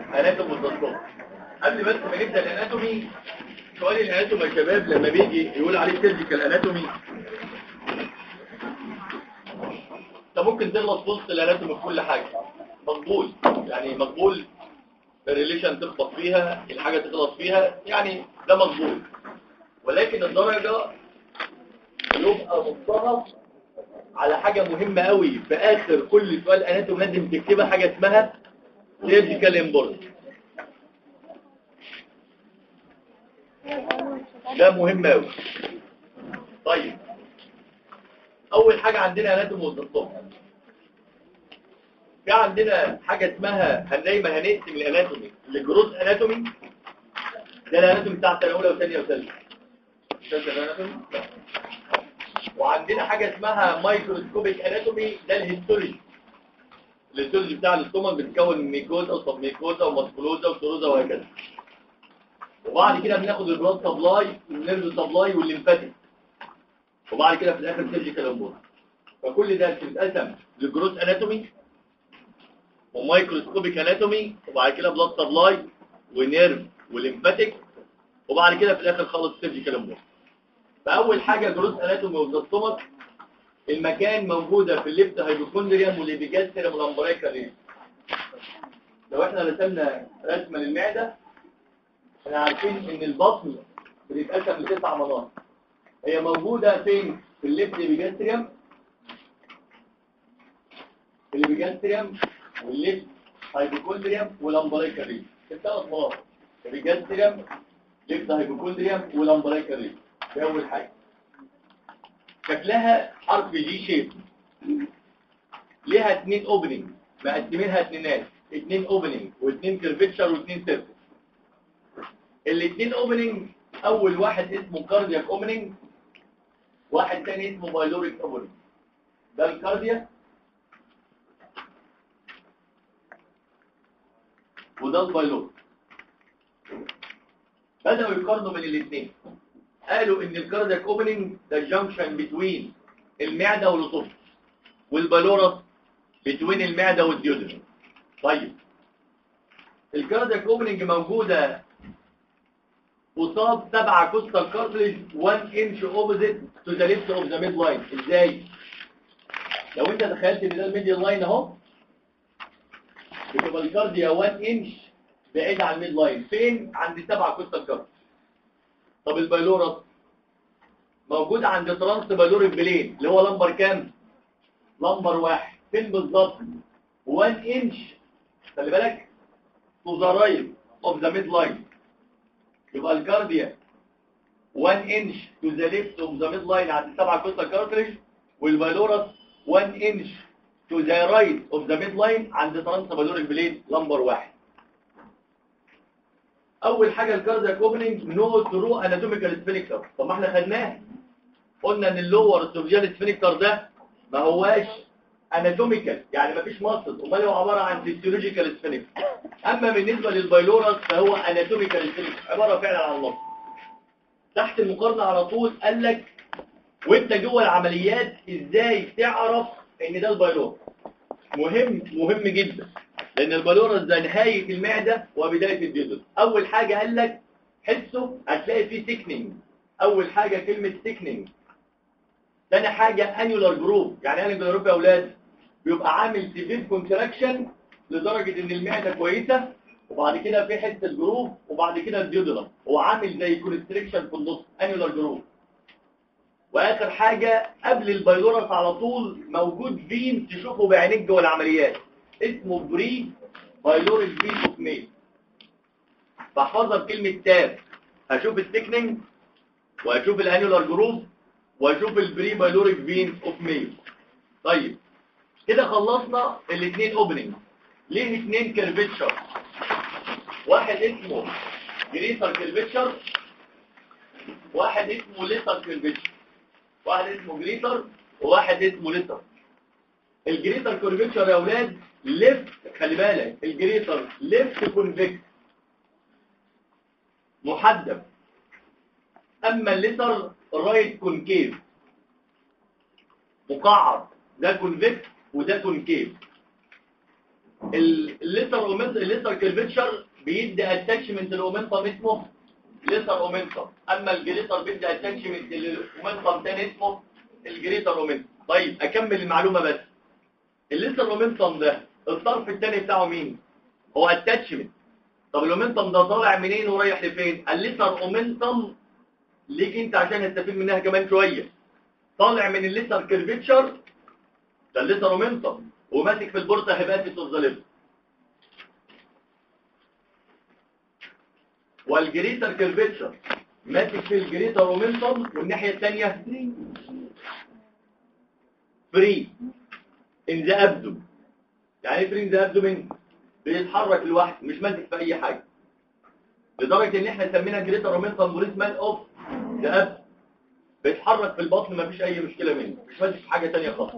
اناتومي والتصوير. قبل بس ما نبدا الاناتومي، سؤال الاناتومي يا شباب لما بيجي يقول عليه سيرجيكال اناتومي، انت ممكن تغلط في وسط الاناتومي في كل حاجه، مقبول يعني، مقبول الريليشن تخبط فيها، الحاجه تغلط فيها، يعني ده مقبول. ولكن الدرجه يبقى مضطرب على حاجه مهمه قوي في اخر كل سؤال اناتومي لازم تكتبها، حاجه اسمها سيرجيكال امبورت. ده مهم قوي. طيب اول حاجه عندنا اناتومي والتصوير. في عندنا حاجه اسمها دايما هنقسم الاناتومي لجروس اناتومي، ده الاناتومي بتاع سنه اولى وثانيه وثالثه. وعندنا حاجه اسمها مايكروسكوبيك اناتومي، ده الهيستولوجي. الهيستولوجي بتاع الاستومك بتتكون من ميكوزا وسب ميكوزا وماسكولوزا وسيروزا وهكذا. وبعد كده بناخد البلاد سبلاي والنيرف سبلاي والليمفاتيك، وبعد كده في الاخر سيرجيكال امبورت. فكل ده بيتقسم لجروس اناتومي ومايكروسكوبيك اناتومي، وبعد كده بلاد سبلاي ونيرف وليمفاتيك، وبعد كده في الاخر خالص سيرجيكال امبورت. فاول حاجه جروس اناتومي والبلاستومك، المكان موجوده في الليفت هايبوكوندريوم والابيجاستريوم والامبريكال. لو احنا رسمنا رسمه للمعده، احنا عارفين ان البطن بيتقسم لتسع مناطق. هي موجوده فين؟ في الليفت ابيجاستريوم، الابيجاستريوم والليفت هايبوكوندريوم والامبريكال. الثلاث مناطق ابيجاستريوم ليفت هايبوكوندريوم والامبريكال. دي اول حاجه. شكلها حرف جي شيب، ليها اتنين اوبننج، مقسمينها اتنينات، اتنين اوبننج واتنين كيرفتشر واتنين سيرفس. الاتنين اوبننج اول واحد اسمه كاردياك اوبننج، واحد تاني اسمه بايلوريك اوبننج. ده الكاردياك وده البايلوريك. بدأوا يقارنوا بين الاثنين، قالوا ان الكاردياك اوبننج ده جانكشن بتوين المعده والاسوفجس، والبايلورس بتوين المعده والديودرم. طيب الكاردياك اوبننج موجوده قصاد 7 كوستال كارتليج 1 انش اوبوزيت تو ذا ليفت اوف ذا ميد لاين. ازاي؟ لو انت تخيلت ان ده الميديال لاين اهو، بتبقى الكارديا 1 انش بعيد عن الميد لاين. فين؟ عند 7 كوستال كارتليج. طب البايلورس موجود عند ترانس بايلوريك بلين اللي هو لمبر كام؟ لمبر 1. فين بالظبط؟ 1 انش، خلي بالك، تو ذا رايت اوف ذا ميد لاين. يبقى الكارديا 1 انش تو ذا ليفت اوف ذا ميد لاين عند 7 كوستال كارتليج، والبايلورس 1 انش تو ذا رايت اوف ذا ميد لاين عند ترانس بايلوريك بلين لمبر 1. اول حاجه الكاردياك اوبننج نو ثرو اناتوميكال سفينكتر. طب ما احنا خدناه، قلنا ان اللور سوفجيال سفينكتر ده ما هواش اناتوميكال، يعني ما فيش مصل، امال هو عباره عن فيسيولوجيكال سفينكتر. اما بالنسبه للبايلورس فهو اناتوميكال سفينكتر، عباره فعلا عن مصل. تحت المقارنه على طول قال لك وانت جوه العمليات ازاي تعرف ان ده البايلورس. مهم جدا، لان البايلورس ده نهايه المعده وبدايه الديودرم. اول حاجه قال لك حسه، هتلاقي فيه سيكنينج. اول حاجه كلمه سيكنينج. ثاني حاجه انيولار جروب. يعني انيولار جروب يا اولاد بيبقى عامل سيفير كونتراكشن لدرجه ان المعده كويسه، وبعد كده في حته جروب، وبعد كده الديودرم هو عامل زي كونستريكشن في النص، انيولار جروب. واخر حاجه قبل البايلورس على طول موجود فين تشوفه بعينيك جوه العمليات، اسمه بري بايلوريك فين اوف ميل. بحفظها بكلمه تاب. هشوف السيكنينج وهشوف الانيولار جروب وهشوف البري بايلوريك فين اوف ميل. طيب كده خلصنا الاثنين اوبننج. ليه اثنين كيرفتشر؟ واحد اسمه جريتر كيرفتشر، واحد اسمه ليتر كيرفتشر. واحد اسمه جريتر وواحد اسمه ليتر. الجريتر كيرفتشر يا اولاد ليفت، خلي بالك الجريتر ليفت كونفكس محدب، اما الليتر رايت كونكيف مقعر. ده كونفكس وده كونكيف. الليتر كيرفتشر بيدي اتاتشمنت الاومنتم اسمه ليتر اومنتم، اما الجريتر بيدي اتاتشمنت الاومنتم تاني اسمه الجريتر اومنتم. طيب اكمل المعلومه بس. الليتر اومنتم ده الطرف الثاني بتاعه مين؟ هو اتاتشمنت. طب الاومنتم ده طالع منين ورايح لفين؟ الليتر اومنتم ليك انت عشان نستفيد منها كمان شويه، طالع من الليتر كيرفتشر ده الليتر اومنتم وماسك في البورتا هيباتيس اوف ذا ليفر، والجريتر كيرفتشر ماسك في الجريتر اومنتم، والناحيه الثانيه فري ان ذا ابدو. يعني ايه فري ان ذا ابدومين؟ بيتحرك لوحده مش ماسك في اي حاجه، لدرجه ان احنا سمينا جريتر اومنتم بوليسمان اوف ذا ابدو. بيتحرك في البطن مفيش اي مشكله منه، مش ماسك في حاجه ثانيه خالص.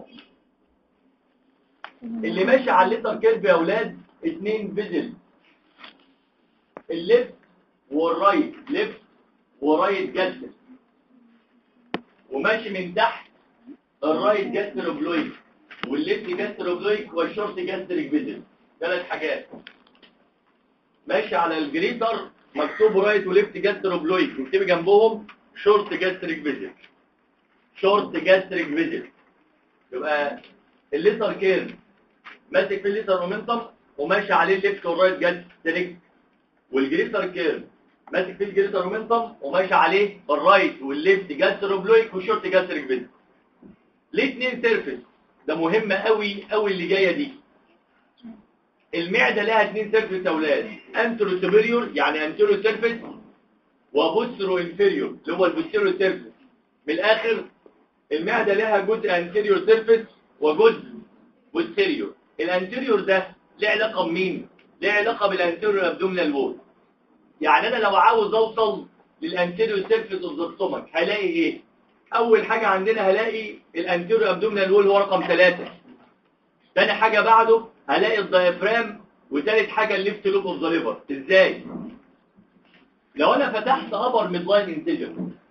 اللي ماشي على الليتر كيرف يا اولاد اثنين فيزل، الليفت والرايت، ليفت ورايت جاستر، وماشي من تحت الرايت جاستر اوبلويك والليفت جاستر اوبلويك والشورت جاستر فيزل. ثلاث حاجات ماشي على الجريتر مكتوب رايت وليفت جاستر اوبلويك، نكتب جنبهم شورت جاستريك فيزل، شورت جاستريك فيزل. يبقى الليتر كيرف ماسك في الليتر مومنتم وماشي عليه الليفت والرايت جاستريك، والجريتر كيرف ماسك في الجريتر مومنتم وماشي عليه الرايت والليفت جاستر اوبلويك والشورت جاستريك فيزل. ليه اتنين سيرفيس؟ ده مهم قوي قوي اللي جايه دي. المعده لها اتنين سيرفيس يا اولاد، انترو سوبيريور يعني انترو سيرفيس، وبوسترو انفيريور اللي هو البوستيريور سيرفيس. من الاخر المعده لها جزء انتيريور سيرفيس وجزء بوستيريور. الانتيريور ده له علاقه بمين؟ له علاقه بالانتيريور ابدومينال وول. يعني انا لو عاوز اوصل للانتيريور سيرفيس اوف ذا ستومك هلاقي ايه؟ اول حاجه عندنا هلاقي الانتيريور ابدومينال وول هو رقم 3. ثاني حاجه بعده هلاقي الدايفرام، وثالث حاجه الليفت لوب اوف ذا ليفر. ازاي؟ لو انا فتحت ابر ميدلاين انتيجر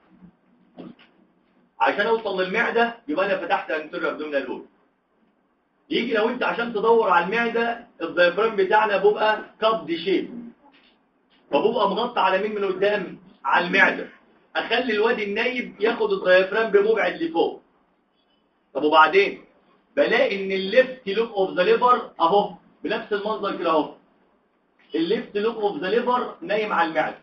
عشان اوصل للمعده يبقى انا فتحت انتيريور ابدومينال وول. يجي لو انت عشان تدور على المعده الدايفرام بتاعنا بيبقى كاب دي شيب، فبيبقى مغطى على مين من قدام؟ على المعده. اخلي الوادي النايب ياخد الدايفرام بمبعد لفوق. طب وبعدين بلاقي ان الليفت لوب اوف ذا ليفر اهو بنفس المنظر كده اهو، الليفت لوب اوف ذا ليفر نايم على المعده.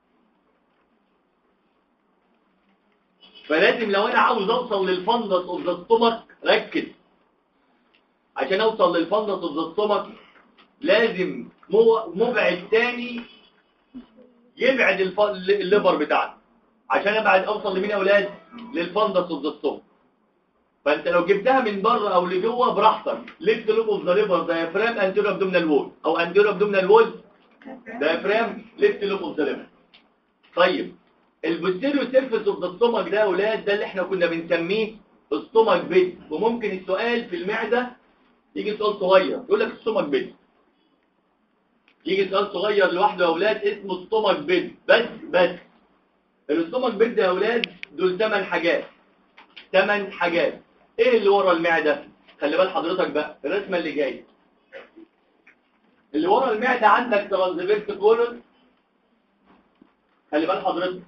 فلازم لو انا عاوز اوصل للفندس اوف ذا ستومك، ركز، عشان اوصل للفندس اوف ذا ستومك لازم مبعد تاني يبعد الليفر بتاعنا، عشان ابعد اوصل لمين يا اولاد؟ للفندس اوف ذا ستومك. فانت لو جبتها من بره او لجوه براحتك، ليفت لوب اوف ذا ليفر دايفرام انتيريور ابدومينال وول، او انتيريور ابدومينال وول دايفرام ليفت لوب اوف ذا ليفر. طيب البوستيريور سيرفيس اوف ذا ستومك ده يا اولاد ده اللي احنا كنا بنسميه ستومك بيد. وممكن السؤال في المعده يجي سؤال صغير يقول لك ستومك بيد، يجي سؤال صغير لوحده يا اولاد اسمه ستومك بيد. بس الستومك بيد يا اولاد دول 8 حاجات. 8 حاجات. ايه اللي ورا المعده؟ خلي بال حضرتك بقى الرسمه اللي جايه. اللي ورا المعده عندك ترانسفيرس كولون، خلي بال حضرتك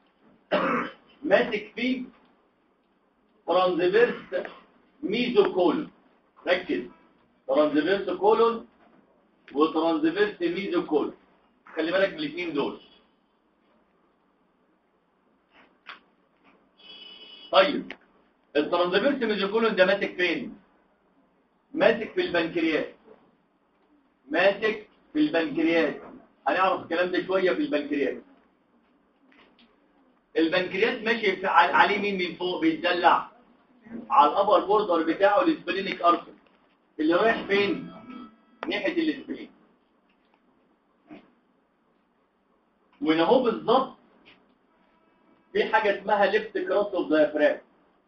ماسك فيه ترانسفيرس ميزو كولون. ركز، ترانسفيرس كولون وترانسفيرس ميزو كولون، خلي بالك من الاثنين دول. طيب الترانسفيرس ميزو كولون ده ماسك فين؟ ماسك في البنكرياس. ماسك في البنكرياس، هنعرف الكلام ده شويه في البنكرياس. البنكرياس ماشي عليه مين من فوق؟ بيتدلع على الابر بوردر بتاعه الاسبلينيك ارتر اللي رايح فين؟ ناحيه الاسبلين. وهنا اهو بالظبط في حاجه اسمها ليفت كراس اوف دايفرام.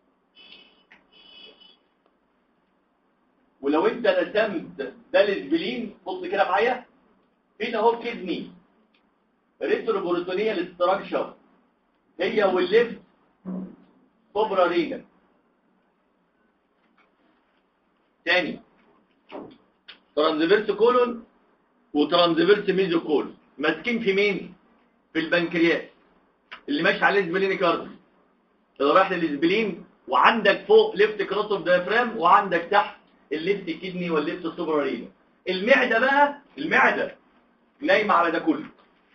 ولو انت رسمت ده الاسبلين بص كده معايا، فين اهو كدني ريتروبروتونيال ستراكشر هي والليفت سوبرا رينال. تاني ترانزفيرس كولون وترانزفيرس ميزو كولون ماسكين في مين؟ في البنكرياس اللي ماشي عليه سبلينيك ارتري اللي رايح للسبلين، وعندك فوق ليفت كروس اوف دايفرام، وعندك تحت الليفت كيدني والليفت سوبرارينا. المعده بقى، المعده نايمه على ده كله،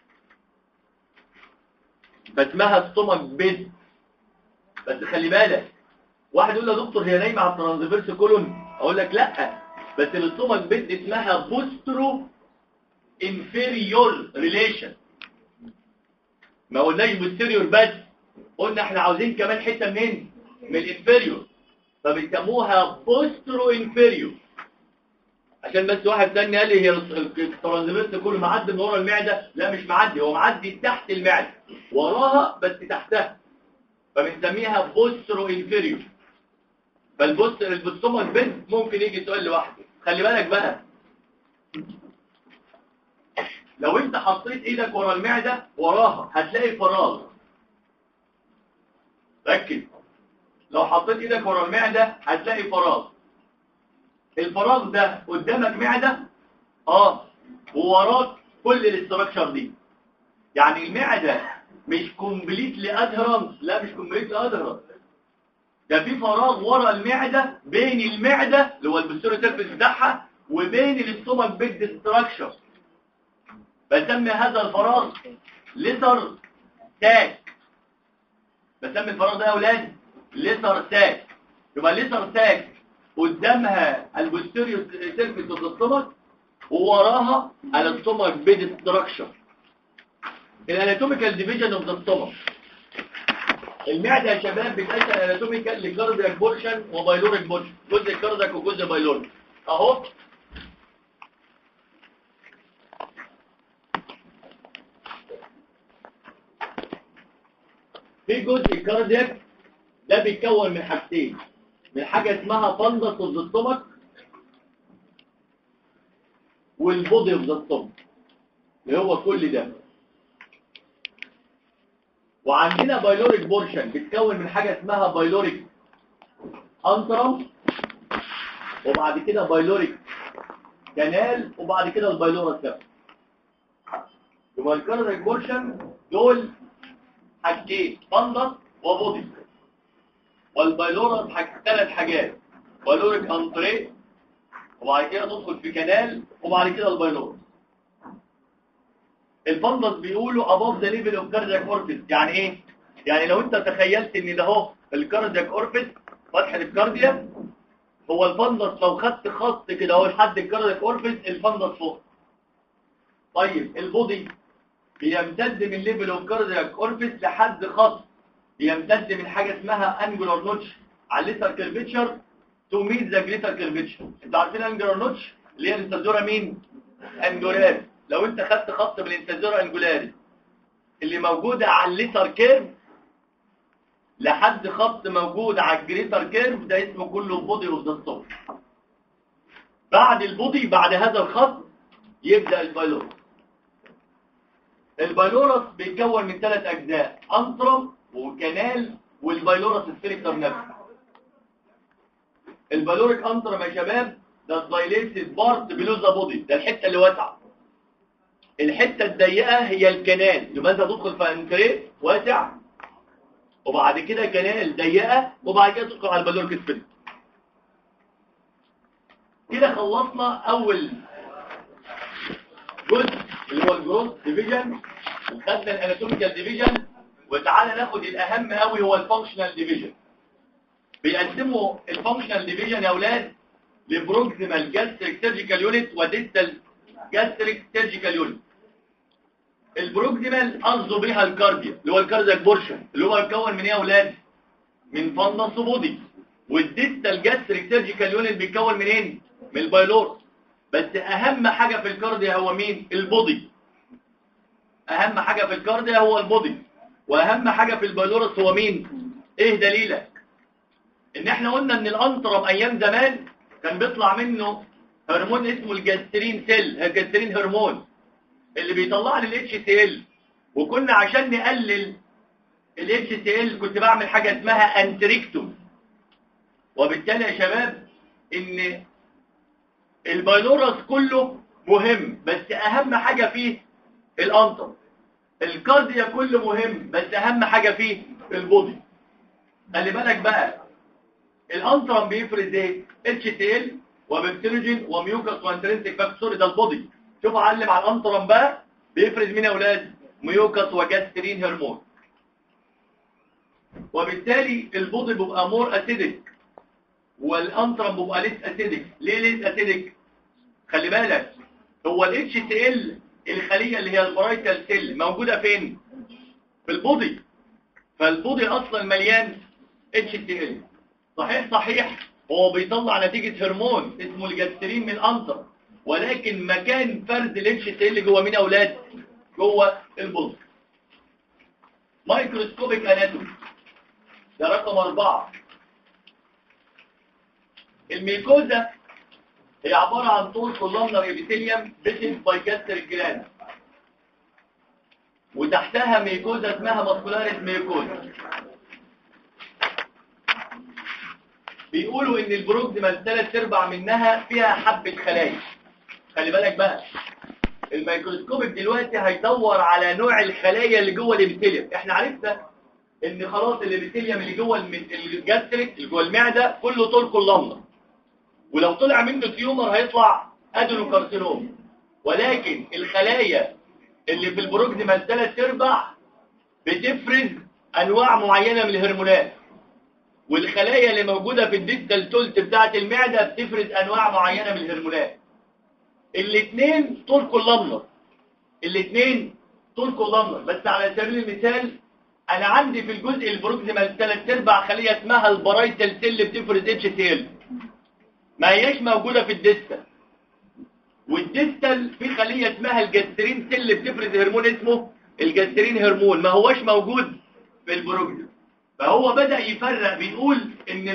فاسمها ستومك بيد. بس خلي بالك، واحد يقول له يا دكتور هي نايمه على الترانزفيرس كولون، اقول لك لا، بس الاستومك بيد اسمها بوسترو انفيريور ريليشن. ما قلناش بوستيريور بس، قلنا احنا عاوزين كمان حته منين؟ من الانفيريور، فبيسموها بوسترو انفيريور. عشان بس واحد ثاني قال لي هي الترانزفيرس كله معدي من ورا المعده، لا مش معدي، هو معدي تحت المعده، وراها بس تحتها، فبنسميها بوسترو انفيريور. البوستومك بيد ممكن يجي سؤال لوحده. خلي بالك بقى، لو انت حطيت ايدك ورا المعده وراها هتلاقي فراغ. ركز، لو حطيت ايدك ورا المعده هتلاقي فراغ. الفراغ ده قدامك معده، ووراك كل الاستراكشر دي. يعني المعده مش كومبليتلي ادهرنس، لا مش كومبليتلي ادهرنس، ده في فراغ ورا المعده بين المعده اللي هو البوستيريور سيرفيس بتاعها وبين الاستومك بيد ستراكشر. بسمي هذا الفراغ ليتر تاك. بسمي الفراغ ده يا اولاد ليتر تاك. يبقى ليتر تاك قدامها البوستيريور سيرفيس اوف الاستومك، ووراها الاستومك بيد ستراكشر. الاناتوميكال ديفيجن اوف ذا ستومك. المعده يا شباب بتقسم اناتوميكال لكاردياك بورشن وبايلوريك بورشن، جزء كاردياك وجزء بايلوريك اهو. في جزء كاردياك ده بيتكون من حاجتين، من حاجه اسمها فندس اوف ذا ستومك والبودي اوف ذا ستومك اللي هو كل ده. وعندنا بايلوريك بورشن بيتكون من حاجه اسمها بايلوريك انترم، وبعد كده بايلوريك كانال، وبعد كده البايلورا سيرف. يبقى الكاردياك بورشن دول حاجتين، فندس وبودي. والبايلورا ثلاث حاجات، بايلوريك انتري، وبعد كده تدخل في كانال، وبعد كده البايلورا. الفندس بيقولوا above the level of cardiac orifice. يعني ايه؟ يعني لو انت تخيلت ان ده اهو الكاردياك اورفيس، فتحه الكارديا، هو الفندس لو خدت خط كده اهو لحد الكاردياك اورفيس، الفندس فوق. طيب البودي بيمتد من ليفل اوف كاردياك اورفيس لحد خط بيمتد من حاجه اسمها انجولار نوتش على الليتر كيرفيتشر تو ميت ذا جليتر كيرفيتشر. انتوا عارفين انجولار نوتش اللي هي الانتزورا مين؟ انجولار. لو انت خدت خط من الانتزورا انجولاري اللي موجوده على الليتر كيرف لحد خط موجود على الجليتر كيرف، ده اسمه كله بودي اوف ذا ستومك. بعد البودي، بعد هذا الخط، يبدا البايلورس. البايلورس بيتكون من 3 اجزاء، انترم وكانال والبايلورس سفينكتر نفسه. البايلوريك انترم يا شباب ده الدايليتد بارت بلو ذا بودي، ده الحته اللي واسعه. الحته الضيقه هي الكنال، يبقى انت هتدخل في انتريه واسع، وبعد كده كنال ضيقه، وبعد كده تدخل على البايلوريك سفينكتر. كده خلصنا اول جزء اللي هو الجروث ديفيجن، وخدنا الاناتوميكال ديفيجن، وتعالى ناخد الاهم قوي هو الفانكشنال ديفيجن. بيقسموا الفانكشنال ديفيجن يا اولاد لبروكسيمال جاستريك سيرجيكال يونت وديستال جاستريك سيرجيكال يونت. البروكسيمال قصده بيها الكارديا اللي هو الكاردياك بورشن، اللي هو مكون من ايه يا اولاد؟ من فندس وبودي. والديستال جاستريك سيرجيكال يونت بيتكون منين؟ من البايلورس. بس اهم حاجه في الكارديا هو مين؟ البودي. اهم حاجه في الكارديا هو البودي، واهم حاجه في البايلورس هو مين؟ ايه دليلك؟ ان احنا قلنا ان الانترم ايام زمان كان بيطلع منه هرمون اسمه الجاسترين سيل، الجاسترين هرمون اللي بيطلع لي الاتش سي ال. وكنا عشان نقلل الاتش سي ال كنت بعمل حاجه اسمها انتريكتوم. وبالتالي يا شباب ان البايلورس كله مهم بس اهم حاجه فيه الانترم. الكارديا كله مهم بس اهم حاجه فيه البودي. خلي بالك بقى الانترم بيفرز ايه؟ اتش تي ال وبكتيروجين وميوكس وانترنسيك فاكتور، ده البودي. شوف اعلم على الانترم بقى بيفرز مين يا اولاد؟ ميوكس وجاسترين هرمون. وبالتالي البودي بيبقى مور اسيدك والانترم بيبقى ليس اسيدك. ليه ليس اسيدك؟ خلي بالك هو الاتش تي ال الخليه اللي هي البرايتال سيل موجوده فين؟ في البودي. فالبودي اصلا مليان اتش تي ال. صحيح هو بيطلع نتيجه هرمون اسمه الجاسترين من الانتر، ولكن مكان فرز الاتش تي ال جوه مين يا اولاد؟ جوه البودي. مايكروسكوبيك اناتومي ده رقم 4. الميكوزا هي عباره عن طول كولومنر ابيثيليوم بيتن باي جاستريك جلاند، وتحتها ميكوزا اسمها ماسكولاريس ميكوزا. بيقولوا ان البروكسيمال 3/4 منها فيها حبة خلايا. خلي بالك بقى الميكروسكوبيك دلوقتي هيدور على نوع الخلايا اللي جوه الابيثيليوم. احنا عرفنا ان خلاص الابيثيليوم اللي جوه الجاستريك اللي جوه المعده كله طول كولومنر، ولو طلع منه تيومر هيطلع ادينوكارسينوم. ولكن الخلايا اللي في البروكسيمال 3/4 بتفرز انواع معينه من الهرمونات، والخلايا اللي موجوده في الديستال تولت بتاعه المعده بتفرز انواع معينه من الهرمونات. الاثنين طول كولومنر، الاثنين طول كولومنر. بس على سبيل المثال انا عندي في الجزء البروكسيمال 3/4 خليه اسمها البرايتال سيل بتفرز اتش تي ال، ما هياش موجوده في الديستال. والديستال في خليه اسمها الجاسترين سيل بتفرز هرمون اسمه الجاسترين هرمون، ما هوش موجود في البروكسيمال. فهو بدأ يفرق، بيقول ان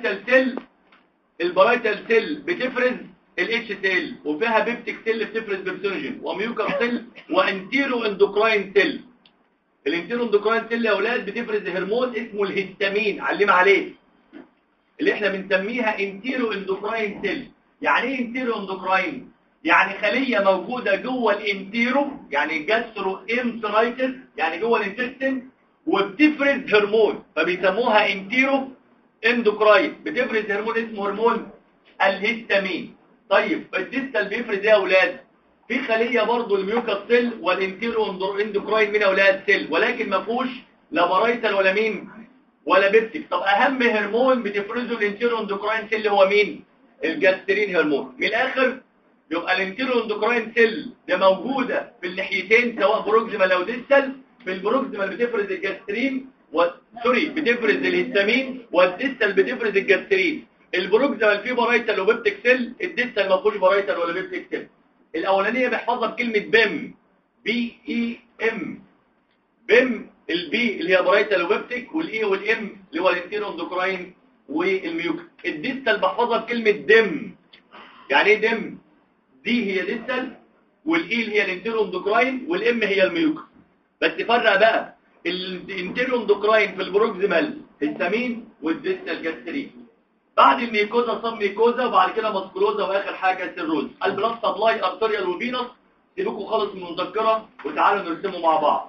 البرايتال سيل بتفرز الاتش سيل وفيها بيبتيك سيل بتفرز بيبسينوجين وميوكر سيل وانتيرو اندوكراين سيل. الانتيرو اندوكراين سيل يا اولاد بتفرز هرمون اسمه الهستامين، علم عليه، اللي احنا بنسميها انتيرو اندوكراين سيل. يعني ايه انتيرو اندوكراين؟ يعني خليه موجوده جوه الانتيرو، يعني جاسترو انترايتس، يعني جوه الانتستين، وبتفرز هرمون فبيسموها انتيرو اندوكراين، بتفرز هرمون اسمه هرمون الهستامين. طيب الديستال بيفرز ايه يا اولاد؟ في خليه برضه الميوكاس سيل والانتيرو اندوكراين من اولاد سيل، ولكن ما فيهوش لا بارايتال ولا مين ولا بيبتيك. طب اهم هرمون بتفرزه الانتيرو اندوكراين سيل هو مين؟ الجاسترين هرمون. من الاخر يبقى الانتيرو اندوكراين سيل ده موجوده في الناحيتين سواء بروكسيمال او ديستال. في البروكسيمال بتفرز الجاسترين بتفرز الهستامين، والديستال بتفرز الجاسترين. البروكسيمال فيه بارايتال وبيبتيك سيل، الديستال ما فيهوش بارايتال ولا بيبتيك سيل. الاولانيه بيحفظها بكلمه بيم، بي اي ام. بيم البي اللي هي بارايتال وبيبتيك، والاي والام اللي هو الانتيرو اندوكراين والميوك. الديستال بحفظها بكلمه دم. يعني ايه دم؟ دي هي ديستال، والاي اللي هي الانتيرو اندوكراين، والام هي الميوك. بس فرق بقى الانتيرو اندوكراين في البروكسيمال هستامين والديستال جاسترين. بعد الميكوزا صاب ميكوزا، وبعد كده ماسكولوزا، واخر حاجه سيروز. البلاد سبلاي ارتريال وفينوس. سيبكم خالص من المذكره وتعالوا نرسمه مع بعض.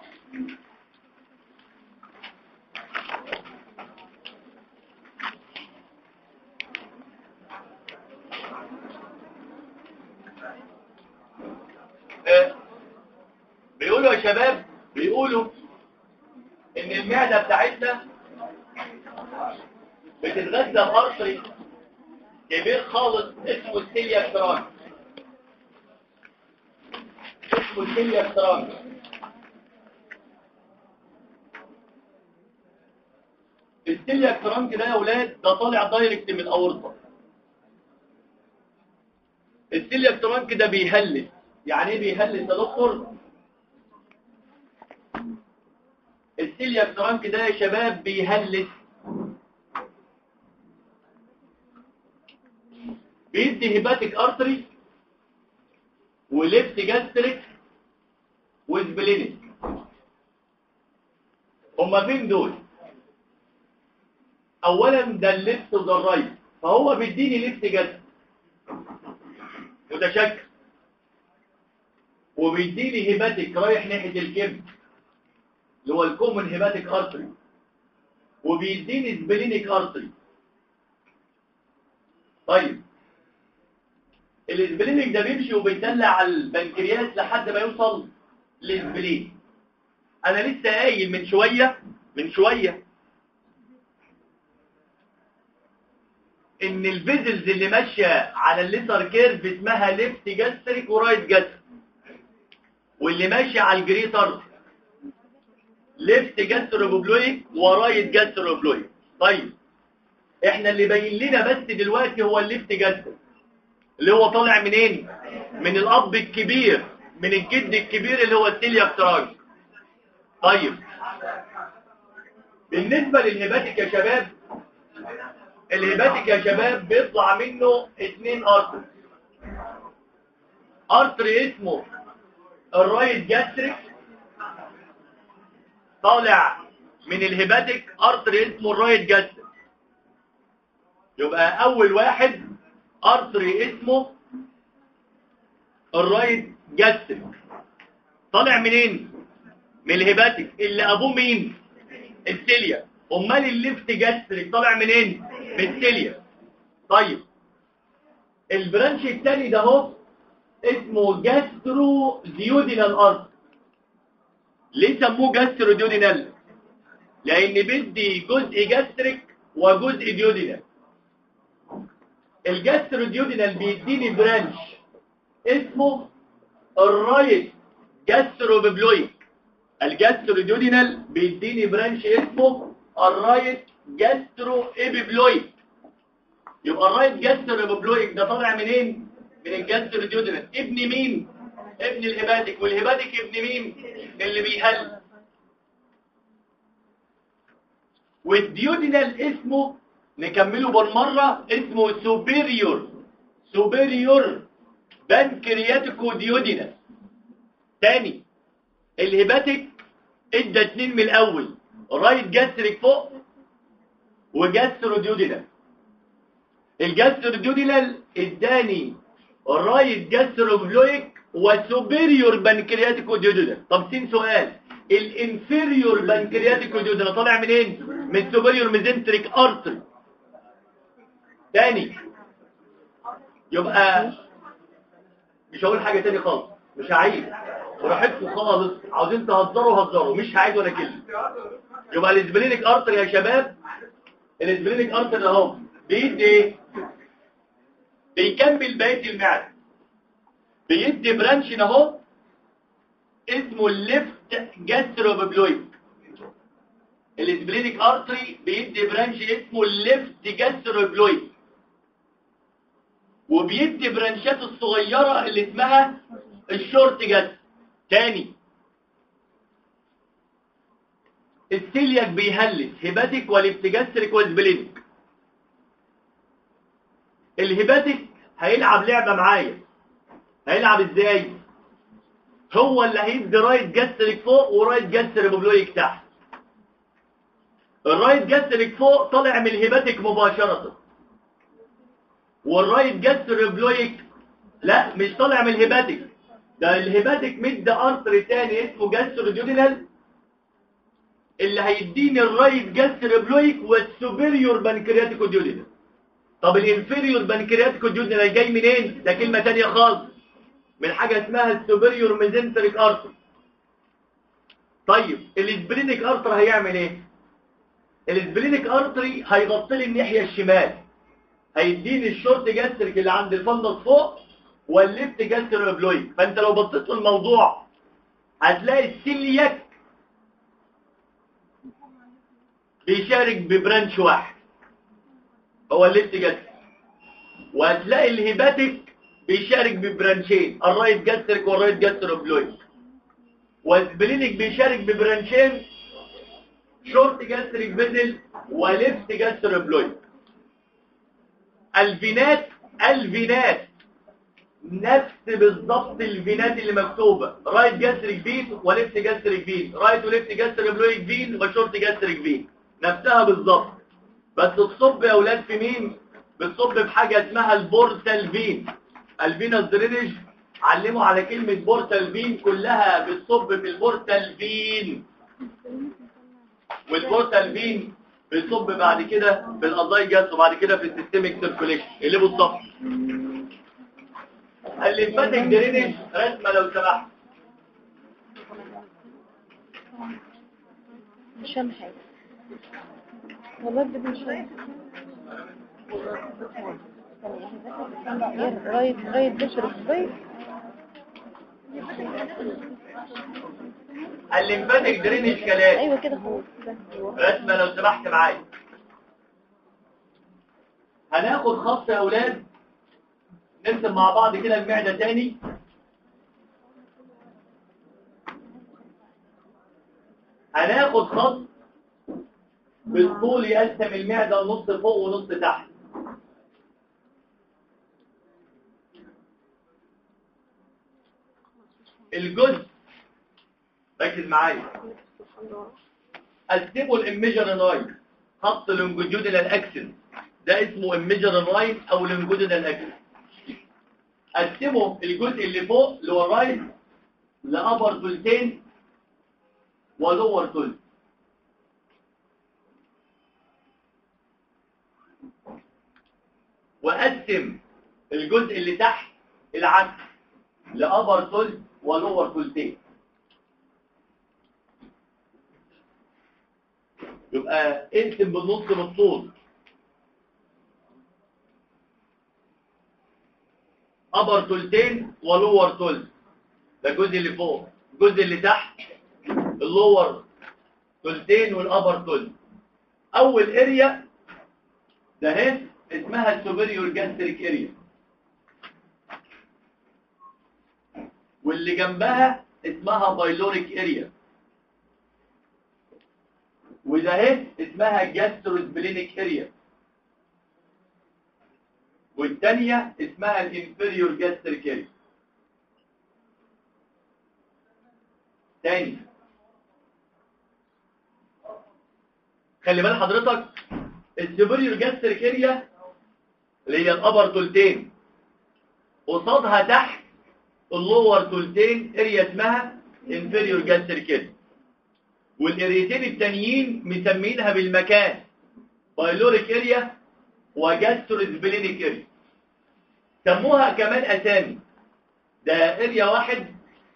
بيقولوا يا شباب، بيقولوا ان المعده بتاعتنا بتتغذى بارتري كبير خالص اسمه السيلياك ترانك. اسمه السيلياك ترانك. السيلياك ترانك ده يا اولاد ده طالع دايركت من الاورطه. السيلياك ترانك ده بيهلس. يعني ايه بيهلس يا دكتور؟ السيلياك ترانك ده يا شباب بيهلس، بيدي هيباتيك ارتري وليفت جاستريك وسبلينيك. هما فين دول؟ اولا ده الليفت وده الرايت، فهو بيديني ليفت جاستريك. متشكل، وبيديني هيباتيك رايح ناحيه الكبد اللي هو الكومن هيباتيك ارتري، وبيديني سبلينيك ارتري. طيب الاسبلينيك ده بيمشي وبيدلع على البنكرياس لحد ما يوصل للسبلين. انا لسه قايل من شويه ان الفيزلز اللي ماشيه على الليتر كيرف اسمها ليفت جاستريك ورايت جاستريك، واللي ماشيه على الجريتر ليفت جاستروبلويك ورايت جاستروبلويك. طيب احنا اللي باين لنا بس دلوقتي هو الليفت جاستريك اللي هو طالع منين؟ من الاب الكبير، من الجد الكبير اللي هو السيلياك تراج. طيب بالنسبه للهيباتيك يا شباب، الهيباتيك يا شباب بيطلع منه 2 ارتري. ارتري اسمه الرايت جاستريك طالع من الهيباتيك، ارتري اسمه الرايت جاستريك. يبقى اول واحد ارتري اسمه الرايت جاستريك طالع منين؟ من الهيباتيك اللي ابوه مين؟ السيليا. امال الليفت جاستريك طالع منين؟ من السيليا. طيب البرانش الثاني ده اهو اسمه جاسترو ديودينال ارتري. ليه سموه جاسترو ديودينال؟ لان بدي جزء جاستريك وجزء ديودينال. الجاسترو ديودينال بيديني برانش اسمه الرايت جاسترو بيبلويك. الجاسترو ديودينال بيديني برانش اسمه الرايت جاسترو ابيبلويك. يبقى الرايت جاسترو ابيبلويك ده طالع منين؟ من الجاسترو ديودينال. ابن مين؟ ابن الهيباتيك، والهيباتيك ابن مين؟ اللي بيهل. والديودينال اسمه نكمله بالمره، اسمه سوبيريور بانكرياتيكو ديودينال. تاني الهيباتيك ادى 2 من الاول، رايت جاستريك فوق وجاسترو ديودينال. الجاسترو ديودينال اداني رايت جاسترو بلويك وسوبيريور بانكرياتيكو ديودينال. طب سين سؤال، الانفيريور بانكرياتيكو ديودينال طالع منين؟ من سوبيريور ميزنتريك ارتري. تاني يبقى مش هقول حاجه تاني خالص، مش هعيد، براحتكم خالص، عاوزين تهزروا هزروا، مش هعيد ولا كلمه. يبقى الاسبلينيك ارتري يا شباب، الاسبلينيك ارتري اهو بيدي ايه؟ بيكمل بقيه المعده، بيدي برانش اهو اسمه الليفت جاستروبلويك. الاسبلينيك ارتري بيدي برانش اسمه الليفت جاستروبلويك، وبيدي برانشات الصغيره اللي اسمها الشورت جاست. تاني السيلياك بيهلس هيباتيك وليفت جاستريك وسبلينيك. الهيباتيك هيلعب لعبه معايا، هيلعب ازاي؟ هو اللي هيدي رايت جاستريك فوق ورايت جاستروبلويك تحت. الرايت جاستريك فوق طالع من الهيباتيك مباشره، والرايت جاستروبلويك لا مش طالع من الهيباتيك، ده الهيباتيك مد ارتري تاني اسمه جاسترو ديودينال اللي هيديني الرايت جاستروبلويك والسوبيريور بانكرياتيكو ديودينال. طب الانفيريور بانكرياتيكو ديودينال جاي منين؟ ده كلمه تانيه خالص، من حاجه اسمها السوبيريور ميزنتريك ارتري. طيب الاسبلينيك ارتري هيعمل ايه؟ الاسبلينيك ارتري هيغطي لي الناحيه الشمال، هيديني الشورت جاستريك اللي عند الفندس فوق والليفت جاستروبلويك. فانت لو بصيت للموضوع هتلاقي السيلياك بيشارك ببرانش واحد هو الليفت جاستريك، وهتلاقي الهيباتيك بيشارك ببرانشين، الرايت جاستريك والرايت جاستروبلويك، والسبلينيك بيشارك ببرانشين، شورت جاستريك فيزل وليفت جاستروبلويك. الفينات نفس بالظبط الفينات اللي مكتوبه، رايت جاستريك فين وليفت جاستريك فين، رايت وليفت جاستروبلويك فين وشورت جاستريك فين، نفسها بالظبط. بس تصب يا اولاد في مين؟ بتصب في حاجه اسمها البورتال فين. الفينس درينج علموا على كلمة بورتال فين كلها بتصب في البورتال فين، والبورتال فين بيصب بعد كده في الأدايجاس وبعد كده في السيستميك سيركوليشن اللي بالصف. الليمفاتيك درينج رسمة لو سمحت. مش فاهم حاجة والله بجد مش فاهم. رايت بشر ازاي؟ الليمفاتيك درينج كلام. ايوه كده هو رسمة لو سمحت معايا. هناخد خط يا اولاد نرسم مع بعض كده المعدة تاني. هناخد خط بالطول يقسم المعدة نص فوق ونص تحت. الجزء ركز معايا قسموا الاميجرال لاين، خط لونجيتودينال اكسس ده اسمه اميجرال لاين او لونجيتودينال اكسس. قسموا الجزء اللي فوق اللي هو الرايت لابر ثلثين ولور ثلث، وقسم الجزء اللي تحت العكس لابر ثلث ولور ثلثين. يبقى اقسم بالنص بالطول ابر ثلثين ولور ثلث، ده الجزء اللي فوق. الجزء اللي تحت اللور ثلثين والابر ثلث. اول اريا ده هي اسمها السوبريور جاستريك اريا، واللي جنبها اسمها بايلوريك اريا، وده هي اسمها جاستروسبلينيك اريا، والثانيه اسمها الانفيريور جاستريك اريا. تاني خلي بال حضرتك، السوبريور جاستريك اريا اللي هي الابر ثلثين قصادها تحت اللور ثلثين اريا اسمها انفيريور جاستريك اريا، والاريتين التانيين مسمينها بالمكان بايلوريك اريا وجاستروسبلينيك اريا. سموها كمان اسامي، ده اريا 1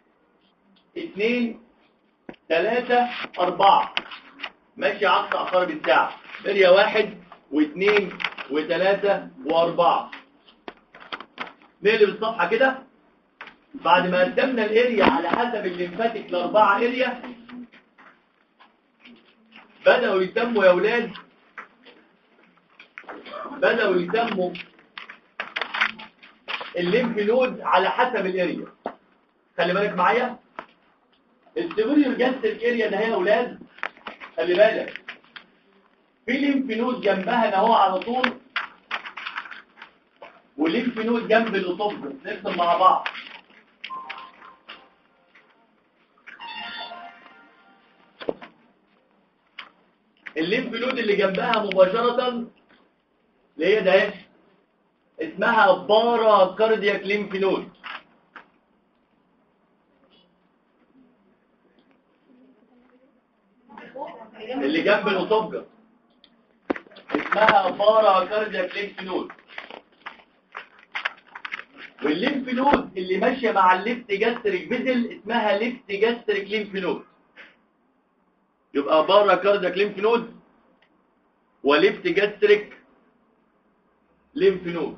2 3 4 ماشي عكس عقارب الساعة. اريا 1 و2 و3 و4. نقلب الصفحة كده. بعد ما قسمنا الاريا على حسب الليمفاتيك لاربعة اريا، بدأوا يسموا يا اولاد، بدأوا يسموا الليمف نود على حسب الاريا. خلي بالك معايا، السوبريور جاستريك اريا ده يا اولاد خلي بالك في ليمف نود جنبها ده هو على طول، وليمف نود جنب الاسوفجس. نرسم مع بعض. الليمف نود اللي جنبها مباشرة اللي هي ده اسمها بارا كاردياك ليمف نود، اللي جنب الاسوفجس اسمها بارا كاردياك ليمف نود. والليمف نود اللي ماشيه مع الليفت جاستريك فيزل اسمها ليفت جاستريك ليمف نود. يبقى بارا كاردياك ليمف نود وليفت جاستريك ليمف نود.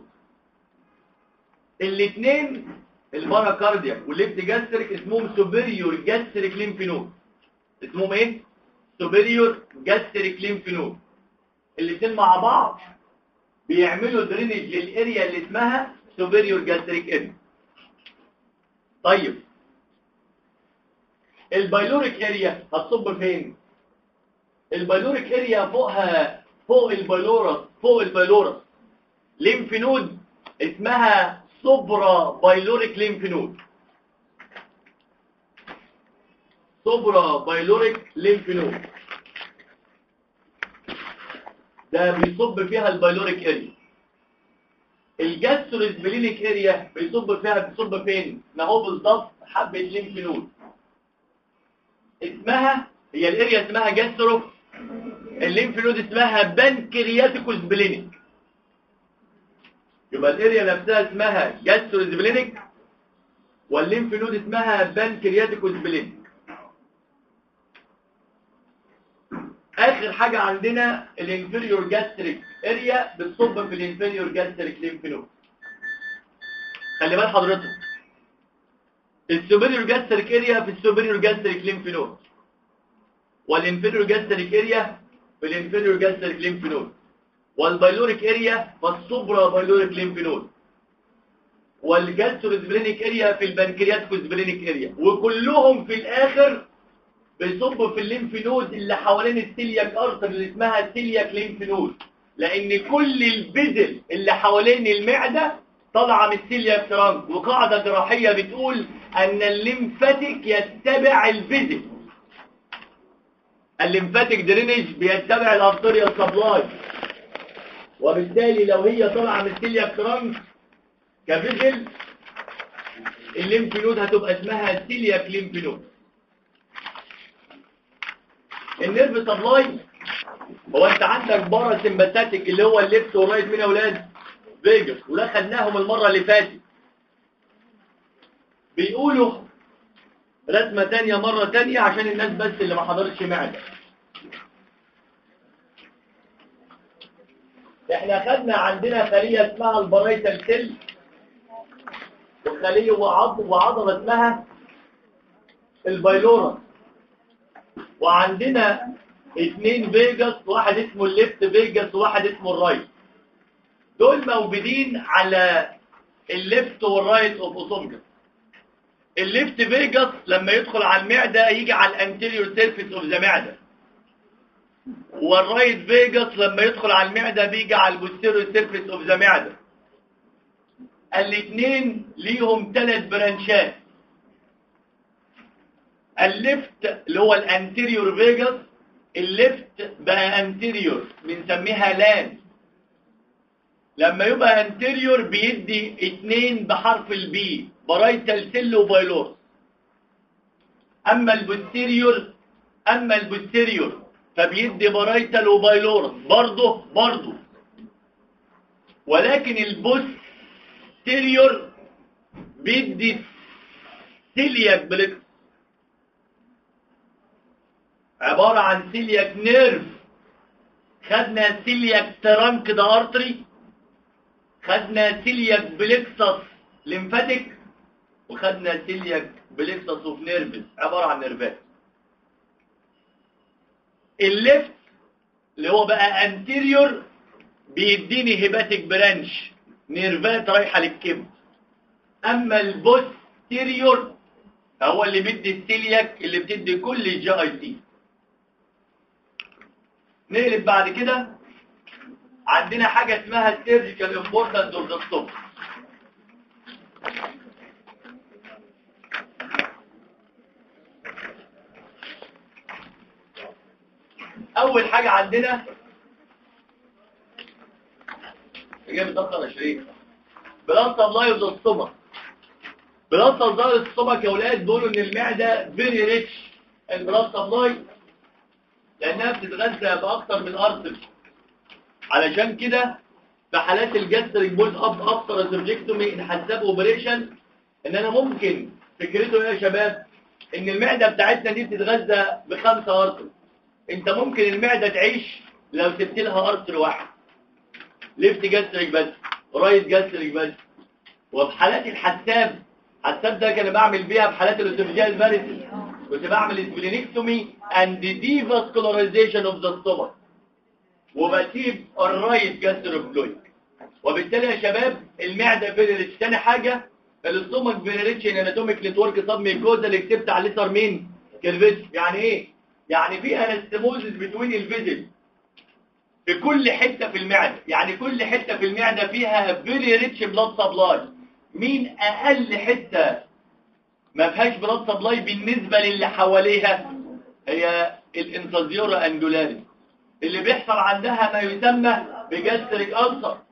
الاثنين البارا كاردياك والليفت جاستريك اسمهم سوبريور جاستريك ليمف نود. اسمهم ايه؟ سوبريور جاستريك ليمف نود. الاثنين مع بعض بيعملوا درينج للاريا اللي اسمها سوبريور جاستريك اريا. طيب البايلوريك اريا هتصب فين؟ البايلوريك اريا فوقها فوق البايلورس ليمف نود اسمها سوبرا بايلوريك ليمف نود. سوبرا بايلوريك ليمف نود ده بيصب فيها البايلوريك اريا. الجاستروسبلينيك اريا بيصب فين؟ ما هو بالظبط حبه ليمف نود. اسمها هي الاريا اسمها جاسترو، الليمف نود اسمها بانكرياتيكوسبلينيك. يبقى الاريا نفسها اسمها جاستروسبلينيك والليمف نود اسمها بانكرياتيكوسبلينيك. اخر حاجه عندنا الانفيريور جاستريك اريا بتصب في الانفيريور جاستريك ليمف نود. خلي بال حضرتك، السوبيريور جاستريك اريا في السوبيريور جاستريك ليمف نود، والانفيريور جاستريك اريا في الانفيريور جاستريك ليمف نود، والبايلوريك اريا في السوبرا بايلوريك ليمف نود، والجاستروسبلينيك اريا في البنكرياتيكوسبلينيك اريا، وكلهم في الاخر بيصبوا في الليمف نود اللي حوالين السيلياك ارتر اللي اسمها السيلياك ليمف نود، لان كل البذل اللي حوالين المعده طالعه من السيلياك ترانك. وقاعده جراحيه بتقول ان الليمفاتيك يتبع البذل، الليمفاتيك درينج بيتبع الارتريال سبلاي، وبالتالي لو هي طالعه من السيلياك ترانك كبذل الليمف نود هتبقى اسمها سيلياك ليمف نود. النيرف سبلاي هو انت عندك بارا سمباتيك اللي هو الليفت والرايت من اولاد فيجاس، وده خدناهم المره اللي فاتت. بيقولوا رسمه ثانيه مره ثانيه عشان الناس بس اللي ما حضرتش معنا. احنا خدنا عندنا خليه اسمها البرايتال سيل، وخليه وعضله اسمها البايلورا، وعندنا 2 فيجاس، واحد اسمه الليفت فيجاس وواحد اسمه الرايت. دول موجودين على الليفت والرايت اوف اوسومجس. الليفت فيجاس لما يدخل على المعده يجي على الانتيريور سيرفيس اوف ذا معده، والرايت فيجاس لما يدخل على المعده بيجي على البوستيريور سيرفيس اوف ذا معده. الاثنين ليهم 3 برانشات. الليفت اللي هو الانتيريور فيجاس، الليفت بقى انتيريور بنسميها لان. لما يبقى انتيريور بيدي 2 بحرف البي، برايتال سيل وبايلورس. اما البوستيريور فبيدي برايتال وبايلورس برضه، ولكن البوستيريور بيدي سيلياك بلكس، عبارة عن سيلياك نيرف. خدنا سيلياك ترانك ده ارتري، خدنا سيلياك بلكسس ليمفاتيك، وخدنا سيلياك بلكسس اوف نيرفز عبارة عن نيرفات. الليفت اللي هو بقى انتيريور بيديني هيباتيك برانش، نيرفات رايحة للكبد. اما البوستيريور هو اللي بيدي السيلياك اللي بتدي كل الجي اي تي. نقلب بعد كده عندنا حاجة اسمها السيرجيكال امبورتانس اوف ذا ستوب. اول حاجة عندنا جاي متأخر 20 بلاد سبلاي اوف ذا ستومك. بلاد سبلاي اوف الستومك يا اولاد بيقولوا ان المعدة فيري ريتش البلاد سبلاي لانها بتتغذى باكتر من ارتري. علشان كده في حالات الجاستريك بول اب افتر سيرجكتومي ان حساب اوبريشن ان انا ممكن فكرته ايه يا شباب ان المعده بتاعتنا دي بتتغذى ب5 ارتري. انت ممكن المعده تعيش لو سبت لها ارتري واحد، ليفت جاستريك بس، رايت جاستريك بس. وفي حالات الحساب ده كان بعمل بيها في حالات الاسوفيجيال فاريسيس، كنت بعمل سبلينكتومي اند ديفاسكولاريزيشن اوف ذا ستومك، وبسيب الرايت جاستروفلويد. وبالتالي يا شباب المعده فيريتش. تاني حاجه الاستومك فيريتش ان اناتوميك نتورك سب ميكوزا اللي كتبت على الليتر مين كيرفيتش. يعني ايه؟ يعني في انستموزس بتوين الفيزل في كل حته في المعده، يعني كل حته في المعده فيها فيري ريتش بلاد سبلاي. مين اقل حته ما فيهاش بلاد سبلاي بالنسبه للي حواليها؟ هي الانتازيورا انجولاري اللي بيحصل عندها ما يسمى بجاستريك ألسر.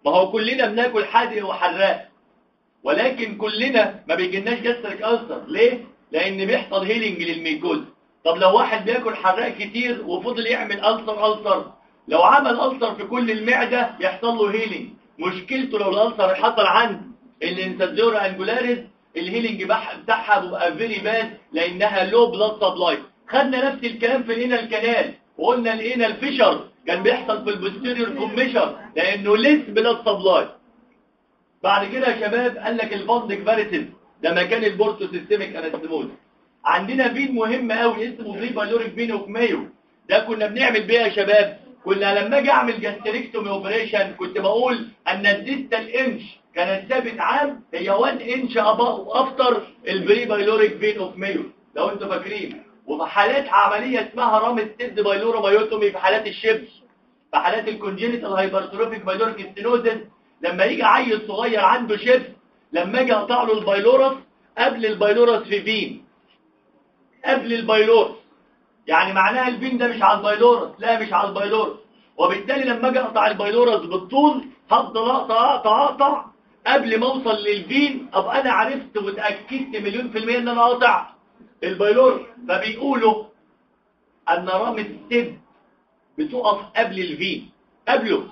ما هو كلنا بناكل حادق وحراق، ولكن كلنا ما بيجيلناش جاستريك ألسر. ليه؟ لأن بيحصل هيلينج للميكوز. طب لو واحد بياكل حراق كتير وفضل يعمل ألسر، لو عمل ألسر في كل المعدة يحصل له هيلينج. مشكلته لو الألسر حصل عند الانسازورا انجولاريس، الهيلينج بتاعها بيبقى فيري باد لأنها لو بلاد سبلاي. خدنا نفس الكلام في الانال كانال، وقلنا الانال فيشر كان بيحصل في البوستيريور كوميشر لأنه ليس بلاد سبلاي. بعد كده يا شباب قال لك الفاندك فاريتيز ده مكان البورتو سيستميك انستموز. عندنا فين مهم قوي اسمه بريبالوريك فين اوف مايو، ده كنا بنعمل بيه يا شباب. كنا لما اجي اعمل جاستريكتومي اوبريشن كنت بقول ان الديستال انش كانت ثابت عام هي 1 انش افتر البريبالوريك فين اوف مايو لو انتوا فاكرين. وفي حالات عمليه اسمها رامستيد بايلورومايوتومي، في حالات الشيبس، في حالات الكونجينيتال هايبرتروفيك بايلوريك ستينوزس، لما يجي عيل صغير عنده شيبس لما اجي اقطع له البايلورس قبل البايلورس في فين، قبل البايلورس، يعني معناها الفين ده مش على البايلورس، لا مش على البايلورس. وبالتالي لما اجي اقطع البايلورس بالطول هفضل اقطع قبل ما اوصل للفين، ابقى انا عرفت واتاكدت مليون في المية ان انا اقطع البايلورس. فبيقولوا ان رامي السد بتقف قبل الفين، قبله.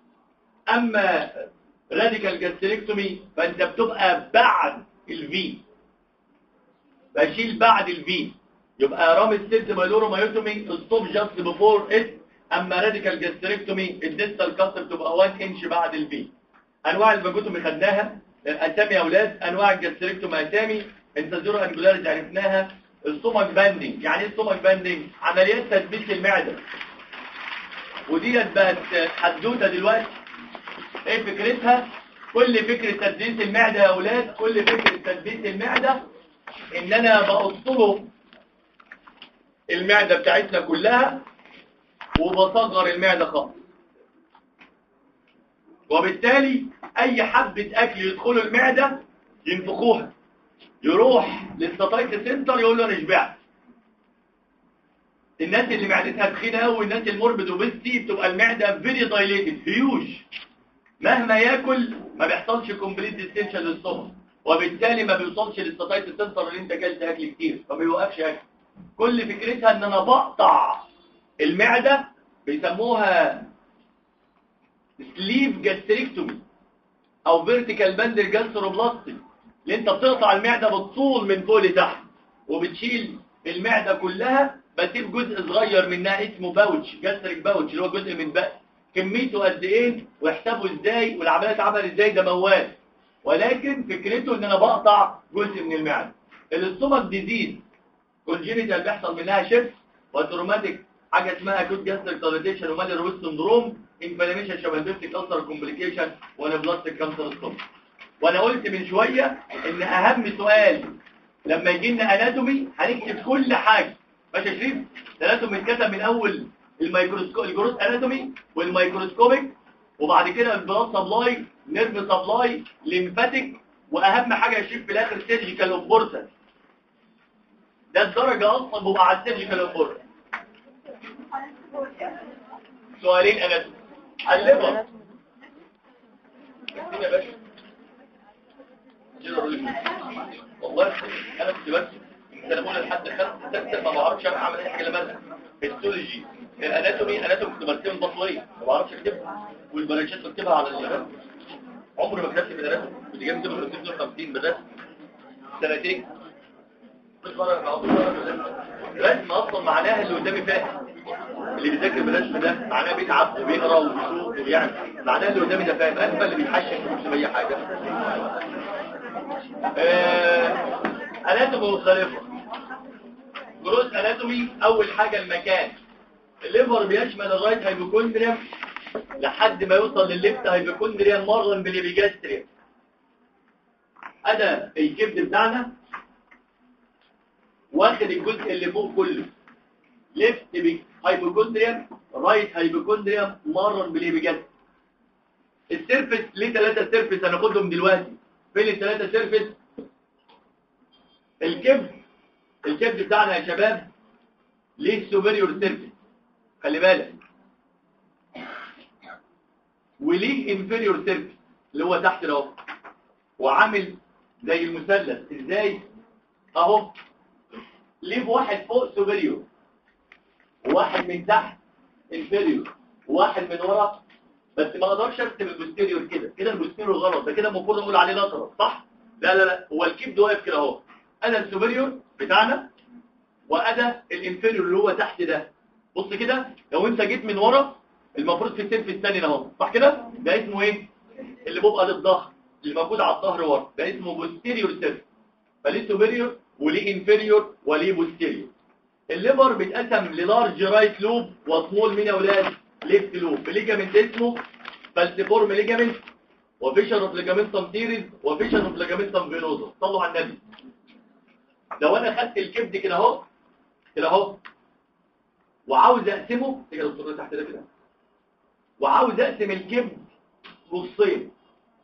اما راديكال جاستريكتومي فانت بتبقى بعد الفين، بشيل بعد الفين. يبقى رامي السد بايلورومايوتومي ستوب جاست بيفور ات. اما راديكال جاستريكتومي الديستال كات بتبقى 1 انش بعد الفين. انواع الفاجوتومي خدناها، اسامي يا اولاد انواع الجاستريكتومي اسامي. انتازورا انجولاريس عرفناها. الستومك باندنج، يعني ايه ستومك باندنج؟ عمليات تثبيت المعده، وديت بقت حدوته دلوقتي. ايه فكرتها؟ كل فكره تثبيت المعده يا اولاد، كل فكره تثبيت المعده ان انا بقصله المعده بتاعتنا كلها وبصغر المعده خالص، وبالتالي اي حبه اكل يدخلوا المعده ينفخوها، يروح للساتايت سنتر يقول له انا شبعت. الناس اللي معدتها تخينه قوي والناس الموربيد اوبيستي بتبقى المعده فيري دايليتد هيوج، مهما ياكل ما بيحصلش كومبليت ديستنشن للسtomach، وبالتالي ما بيوصلش للساتايت سنتر اللي انت اكلت اكل كتير فما بيوقفش اكل. كل فكرتها ان انا بقطع المعده، بيسموها سليف جاستريكتومي او فيرتيكال باندل جاستروبلاستي، اللي انت بتقطع المعده بالطول من فوق لتحت وبتشيل المعده كلها، بسيب جزء صغير منها اسمه باوتش، جاستريك باوتش، اللي هو جزء من بقى كميته قد ايه واحسبه ازاي والعمليه اتعمل ازاي ده موال. ولكن فكرته ان انا بقطع جزء من المعده. الاستومك ديزيز كونجينيتال بيحصل منها شيفت، وتروماتيك حاجه اسمها اكوت جاستريك تاليتيشن ومالي رويس سندروم، انفلاميشن شبه بيبتيك ألسر كومبليكيشن ونبلاستيك كانسر ستومك. وانا قلت من شويه ان اهم سؤال لما يجي لنا اناتومي هنكتب كل حاجه. ماشي يا شريف؟ الاناتومي اتكتب من اول الميكروسكوب الجروس اناتومي والميكروسكوبيك، وبعد كده البلاد سبلاي، نيرف سبلاي، ليمفاتيك، واهم حاجه يا شريف في الاخر سيرجيكال امبورتنس. ده الدرجه اصلا بيبقى على السيرجيكال امبورتنس. سؤالين اناتومي الليفر يا باشا. والله انا كنت بس انا بقول لحد خمسه ما بعرفش اعمل اي حاجه لماذا هيستولوجي اناتومي كنت برسم بطويه ما بعرفش اكتبها، والبرانشات بكتبها على الرسم. عمري ما كتبت في الرسم، كنت جايب 52 بالرسم سنتين. الرسم اصلا معناها اللي قدامي فاهم، اللي بيذاكر بالرسم ده معناه بيتعب وبيقرا وبيشوف وبيعمل، معناه اللي قدامي ده فاهم. اما اللي بيتحشم مش اي حاجه. اناتومي مختلفه. جروس اناتومي اول حاجه المكان. الليفر بيشمل الرايت هايبوكوندريم لحد ما يوصل للليفت هايبوكوندريم مرا بالابيجاستريم. انا الكبد بتاعنا واخد الجزء اللي فوق كله، ليفت هايبوكوندريم، رايت هايبوكوندريم مرا بالابيجاستريم. السيرفس ليه 3 سيرفس هناخدهم دلوقتي. فين ال3 سيرفس؟ الكبد بتاعنا يا شباب ليه السوبريور سيرفس، خلي بالك وليه انفيريور سيرفيس اللي هو تحت اهو، وعامل زي المثلث ازاي اهو، ليه واحد فوق سوبريور وواحد من تحت انفيريور وواحد من ورا، بس ما اقدرش ارسم البوستيريور كده البوستيريور غلط، ده كده المفروض اقول عليه لاترال صح؟ لا هو الكبد واقف كده اهو، انا السوبريور بتاعنا وادا الانفيريور اللي هو تحت ده. بص كده لو انت جيت من ورا المفروض في السيرف الثاني اهو صح كده، ده اسمه ايه اللي بيبقى للظهر اللي موجود على الظهر ورا، ده اسمه بوستيريور سيرف. فليه سوبريور وليه انفيريور وليه بوستيريور. الليبر بيتقسم للارج رايت لوب وسمول مين يا اولاد ليفت لوب، ليجامنت اسمه فالسيفورم ليجامنت، وفيشن اوف ليجامنتم تيريز، وفيشن اوف ليجامنتم فينوزا. صلوا على النبي. لو انا خدت الكبد كده اهو كده اهو وعاوز اقسمه كده دكتور تحت ده كده، وعاوز اقسم الكبد نصين،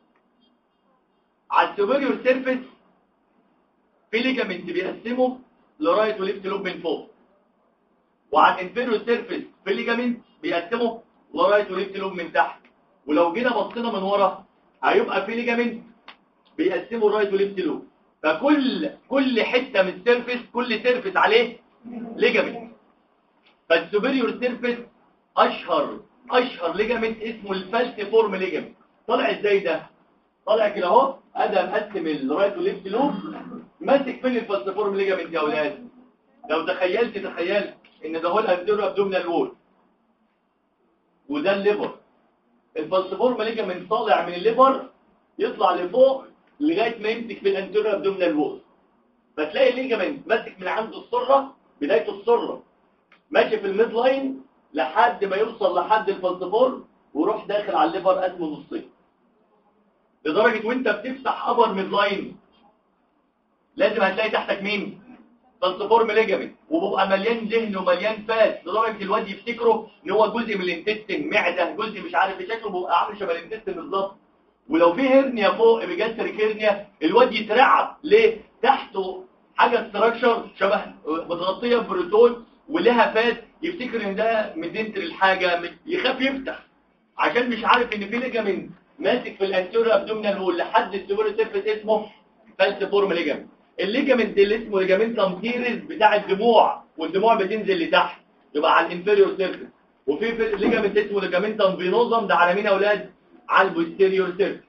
على السوبريور سيرفيس في ليجامنت بيقسمه لرايت وليفت لوب من فوق، وعلى الانفيريور سيرفيس في ليجامنت بيقسمه لرايت وليفت لوب من تحت. ولو جينا بصينا من ورا هيبقى في ليجامنت بيقسمه رايت وليفت لوب. فكل حته من السيرفيس كل سيرفيس عليه ليجامنت. فالسوبريور سيرفيس اشهر ليجامنت اسمه الفالسيفورم ليجامنت. طالع ازاي ده؟ طالع كده اهو، ادم مقسم الرايت وليفت لوب، ماسك فين الفالسيفورم ليجامنت يا اولاد؟ لو تخيل ان ده هو الانتيرو ابدومينال وول وده الليفر، الفالسيفورم ليجامنت طالع من الليفر يطلع لفوق لغايه ما يمسك في الانتيرو ابدومينال وول. فتلاقي الليجامنت ماسك من عند السره، بدايه السره ماشي في الميد لاين لحد ما يوصل لحد الفالسيفورم ويروح داخل على الليفر قسمه نصين. لدرجه وانت بتفتح ابر ميد لاين لازم هتلاقي تحتك مين؟ فالسيفورم ليجامنت، وبيبقى مليان ذهن ومليان فات لدرجه الواد يفتكره ان هو جزء من الانتستين، معده، جزء مش عارف شكله بيبقى عامل شبه الانتستين بالظبط. ولو في هرنيا فوق بيجاستريك هرنيا الواد يترعب ليه؟ تحته حاجه ستراكشر شبه متغطيه ببروتون ولها فات، يفتكر ان ده ميدنتري الحاجه، يخاف يفتح عشان مش عارف ان في ليجامنت ماسك في الانتيريور ابدومينال وول لحد السوبر سيرفيس اسمه فالسيفورم ليجامنت. الليجامنت اللي اسمه ليجامنتم تيريز بتاع الدموع، والدموع بتنزل لتحت يبقى على الانفيريور سيرفيس. وفي ليجامنت اسمه ليجامنتم فينوزم ده على مين يا اولاد؟ على البوستيريور سيرفيس.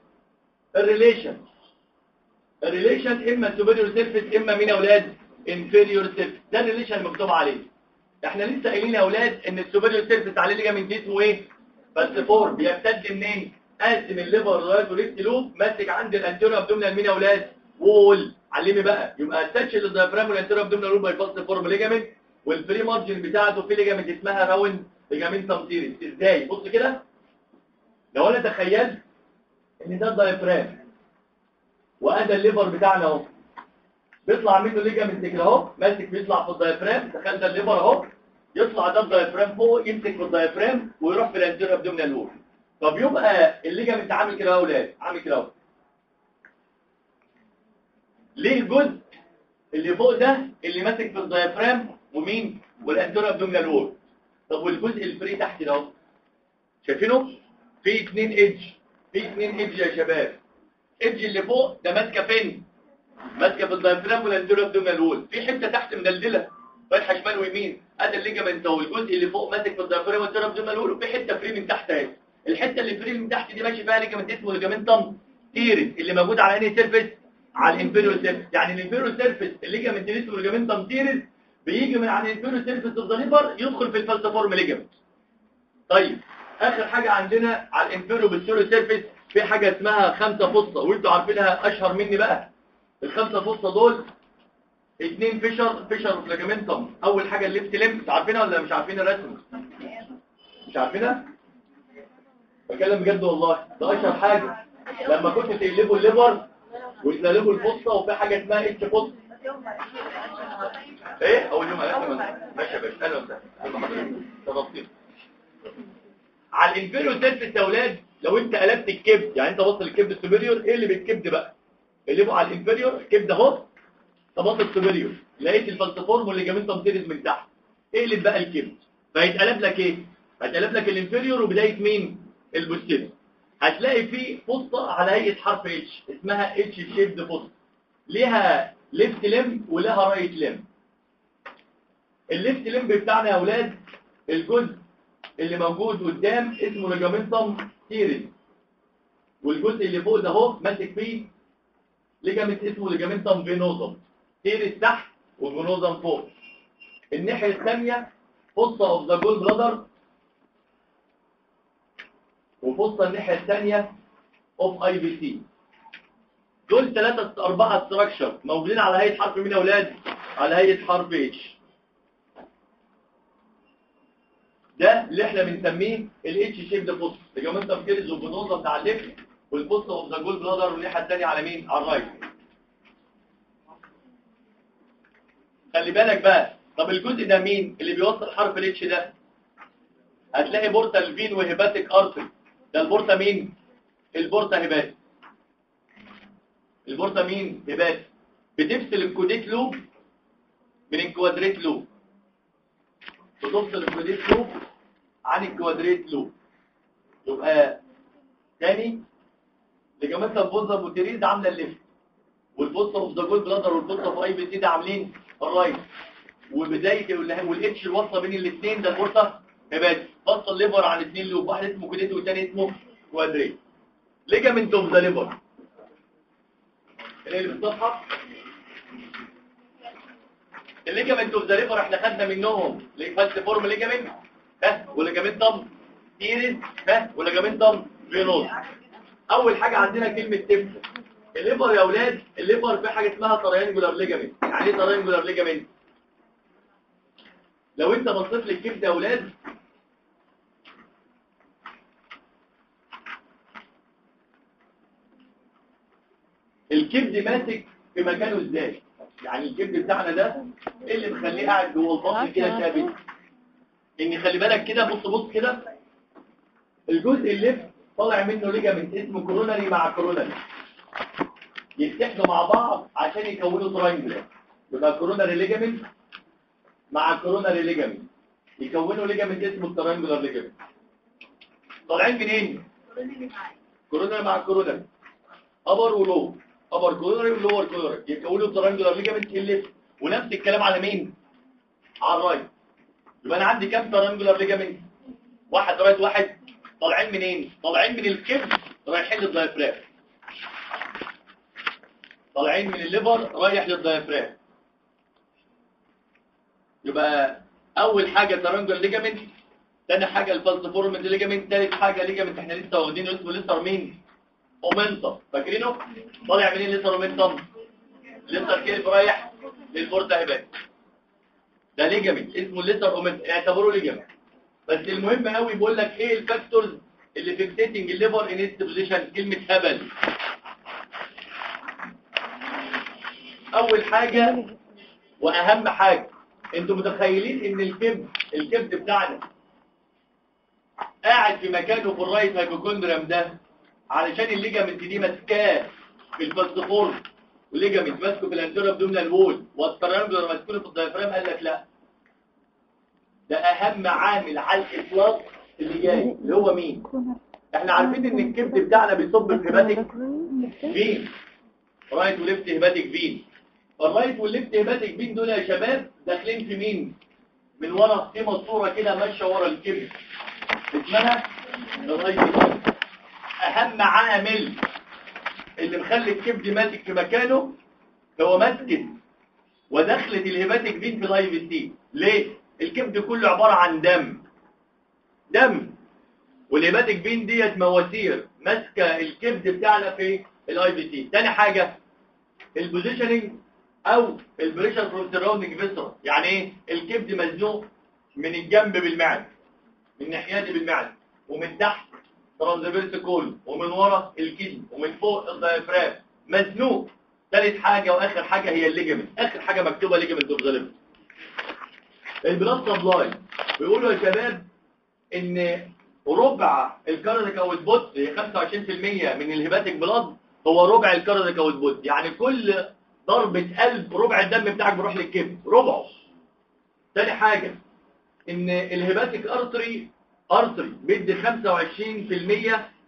الريليشن اما سوبريور سيرفيس اما مين يا اولاد؟ انفيريور سيرفيس. ده الريليشن المكتوب عليه. احنا لسه قايلين يا اولاد ان السوبريور سيرفيس عليه ليجامنت اسمه ايه؟ فالسيفورم. بيمتد منين؟ قاسم الليفر رايت وليفت لوب، ماسك عند الانتيريور ابدومينال مين يا اولاد؟ وول. علمي بقى، يبقى التاتش للديافرام والانتيريور ابدومينال وول باي فالسيفورم ليجامنت، والفري مارجن بتاعته في ليجامنت اسمها راوند ليجامنتم تيريز. ازاي؟ بص كده، لو انا تخيلت ان ده الديافرام وادى الليفر بتاعنا اهو، بيطلع منه ليجامنت كده اهو ماسك، بيطلع في الديافرام، تخيل ده الليفر اهو، يطلع ده الديافرام فوق يمسك في الديافرام ويروح في الانتيريور ابدومينال وول. طب يبقى الليجامنت عامل كده يا اولاد، عامل كده اهو. ليه الجزء اللي فوق ده اللي ماسك في الديافرام ومين؟ والانتيريور ابدومينال وول. طب والجزء الفري تحت ده اهو، شايفينه؟ في 2 ايدج يا شباب. ايدج اللي فوق ده ماسكه فين؟ ماسكه في الديافرام والانتيريور ابدومينال وول. في حته تحت مدلدله رايحه شمال ويمين، ادي الليجامنت اهو، الجزء اللي فوق ماسك في الديافرام والانتيريور ابدومينال وول، وفي حته فري من تحت اهي. الحته اللي فري من تحت دي ماشي فيها ليجامنت اسمه ليجامنتم تيريز اللي موجود على انهي سيرفيس؟ على الانفيريور سيرفيس. يعني الانفيريور سيرفيس الليجامنت اللي اسمه ليجامنتم تيريز بيجي من على الانفيريور سيرفيس اوف ذا ليفر يدخل في الفالسيفورم ليجامنت. طيب اخر حاجه عندنا على الانفيريور بالسيرفيس سيرفيس في حاجه اسمها 5 فصه، وانتوا عارفينها اشهر مني بقى. ال5 فصه دول 2 فيشر ليجامنتم. اول حاجه الليفت ليمب، عارفينها ولا مش عارفين الرسم؟ مش عارفينها؟ بتكلم بجد والله، ده اشهر حاجه. لما كنت تقلبوا الليفر وتقلبوا الفصه، وفي حاجه اسمها اتش فصه. ايه اول يوم ماشي يا باشا، اهلا وسهلا. تفاصيل على الانفيريور سيرفيس يا اولاد. لو انت قلبت الكبد، يعني انت وصل الكبد السوبريور، ايه اللي بالكبد بقى؟ اللي بقى على الانفيريور الكبد اهو، طبقه السوبريور، لقيت الفالسيفورم والليجامنتم تيريز من تحت، ايه اللي بقى الكبد؟ فهيتقلب لك ايه؟ هيتقلب لك الانفيريور وبدايه مين؟ البوستيريور. هتلاقي فيه فصة على هيئة حرف اتش اسمها اتش شيبد فصة، ليها ليفت ليم وليها رايت ليم. الليفت ليم بتاعنا يا اولاد الجزء اللي موجود قدام اسمه ليجامنتم تيريس، والجزء اللي فوق ده اهو ماسك فيه ليجامنت اسمه ليجامنتم فينوزم، تيريس تحت والفينوزم فوق. الناحية الثانية فصة اوف ذا جول بلادر، وفصة الناحية الثانية اوف اي بي سي. دول 4 ستراكشر موجودين على هيئة حرف مين يا اولاد؟ على هيئة حرف اتش. ده اللي احنا بنسميه الاتش شيب فوس، ليجامنتم تيريس والفينوزا بتاع الليفت، والفوس اوف ذا جول بلادر والناحية الثانية على مين؟ على الرايت. خلي بالك بقى، طب الجزء ده مين اللي بيوصل حرف الاتش ده؟ هتلاقي بورتا الفين وهيباتيك ارتري. ده البورتا مين؟ البورتا هيباتيك. البورتا مين؟ هيباتيك. بتفصل الكوديت لوب من الكوادريت لوب، بتفصل الكوديت لوب عن الكوادريت لوب. يبقى تاني ليجامنتم فوزا بوتيريز عامله الليفت، والفوسا اوف ذا جول بلادر والفوسا اوف اي بي سي ده عاملين الرايت، وبدايه والاتش الوصله بين الاثنين ده البورتا هيباتيك. فصل الليفر عن اثنين لوب، واحد اسمه كوديت والثاني اسمه كوادريت. ليجامنت اوف ذا ليفر اللي بالصفحه، الليجامنت اوف ذا ليفر احنا خدنا منهم فالسيفورم ليجامنت وليجامنتم تيريس وليجامنتم فينوس. اول حاجه عندنا كلمه تيب. الليفر يا اولاد، الليفر في حاجه اسمها تريانجولار ليجامنت. يعني ايه تريانجولار ليجامنت؟ لو انت بصيت للكبد يا اولاد الكبد ماسك في مكانه ازاي؟ يعني الكبد بتاعنا ده ايه اللي مخليه قاعد جوه البطن كده ثابت؟ ان خلي بالك كده، بص كده، الجزء الليفت طالع منه ليجامنت اسمه كوروناري مع كوروناري، يتحدوا مع بعض عشان يكونوا تراينجل. يبقى كوروناري ليجامنت مع كوروناري ليجامنت يكونوا ليجامنت اسمه التراينجولار ليجامنت. طالعين منين؟ كوروناري مع كوروناري، ابر ولو، ابر كوروناري ولور كوروناري يكونوا تراينجولار ليجامنت الليفت. ونفس الكلام على مين؟ على الرايت. يبقى انا عندي كام ترانجولار ليجامنت؟ واحد رايت واحد. طالعين منين؟ طالعين من الكبد رايحين للدايفرام، طالعين من الليفر رايح للدايفرام. يبقى اول حاجه ترانجولار ليجامنت، ثاني حاجه الفالسيفورم ليجامنت، ثالث حاجه ليجامنت احنا لسه واخدينه اسمه ليتر مين؟ اومنتم. فاكرينه؟ طالع منين ليتر اومنتم؟ ليتر كيرف رايح للبورتا هيبات. ده ليجامنت اسمه الليتر اومنتم، اعتبروه ليجامنت. بس المهم قوي بيقول لك ايه الفاكتورز اللي فيكسيتنج الليفر ان ات بوزيشن. كلمه هبل. اول حاجه واهم حاجه، انتوا متخيلين ان الكبد بتاعنا قاعد في مكانه في الرايت هايبوكوندريم ده علشان الليجامنت دي ماسكاه في الفالسيفورم، والليجامنت ماسكه في الانتيريور ابدومينال وول، والترانجولار ماسكونه في الدايفرام. قال لك لا، ده اهم عامل على الاطلاق اللي جاي اللي هو مين؟ احنا عارفين ان الكبد بتاعنا بيصب في هيباتيك فين، رايت وليفت هيباتيك فين. الرايت والليفت هيباتيك فين دول يا شباب داخلين في مين؟ من ورا في ماسوره كده ماشيه ورا الكبد اسمها الرايت. اهم عامل اللي مخلي الكبد ماسك في مكانه هو مسكت ودخلت الهيباتيك فين في الاي في سي. ليه؟ الكبد كله عباره عن دم، والهيباتيك فين ديت مواسير ماسكه الكبد بتاعنا في الاي في سي. ثاني حاجه البوزيشننج او البريشر فروم سراوندينج فيسرا. يعني ايه؟ الكبد مزنوق من الجنب بالمعده، من ناحيته بالمعده، ومن تحت ترانزفيرس كول، ومن ورا الكدني، ومن فوق الدايفرام مزنوق. ثالث حاجه واخر حاجه هي الليجمنت. اخر حاجه مكتوبه ليجمنت اوف ذا ليفر. البلاد سبلاي بيقولوا يا شباب ان ربع الكاردياك اوتبوت 25% من الهيباتيك بلاد هو ربع الكاردياك اوتبوت. يعني كل ضربه قلب ربع الدم بتاعك بيروح للكبد، ربعه. ثاني حاجه ان الهيباتيك ارتري بيدي 25%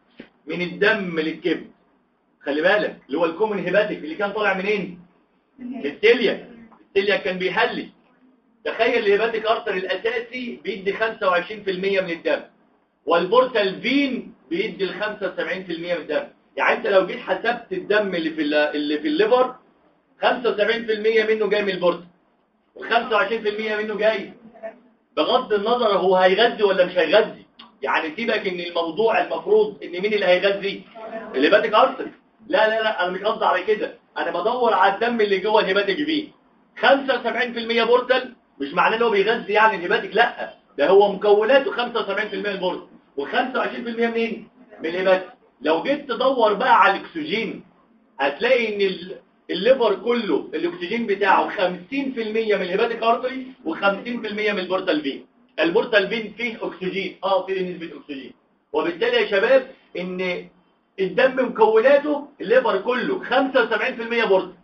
من الدم للكبد. خلي بالك اللي هو الكومن هيباتيك اللي كان طالع منين؟ من التليا. التليا كان بيحلي. تخيل الهيباتيك ارتر الاساسي بيدي 25% من الدم، والبورتال فين بيدي ال 75% من الدم. يعني انت لو جيت حسبت الدم اللي في الليفر 75% منه جاي من البورتال، و25% منه جاي، بغض النظر هو هيغذي ولا مش هيغذي. يعني سيبك ان الموضوع المفروض ان مين اللي هيغذي؟ الهيباتيك ارتر. لا لا لا، انا مش قصدي على كده، انا بدور على الدم اللي جوه الهيباتيك فين. 75% بورتال مش معناه ان هو بيغذي يعني الهيباتيك، لا، ده هو مكوناته 75% البورتال و25% منين؟ من الهيباتيك. لو جيت تدور بقى على الاكسجين هتلاقي ان الليفر كله الاكسجين بتاعه 50% من الهيباتيك ارتري و50% من البورتال فين. البورتال فين فيه اكسجين، فيه نسبه اكسجين، وبالتالي يا شباب ان الدم مكوناته الليفر كله 75% بورتال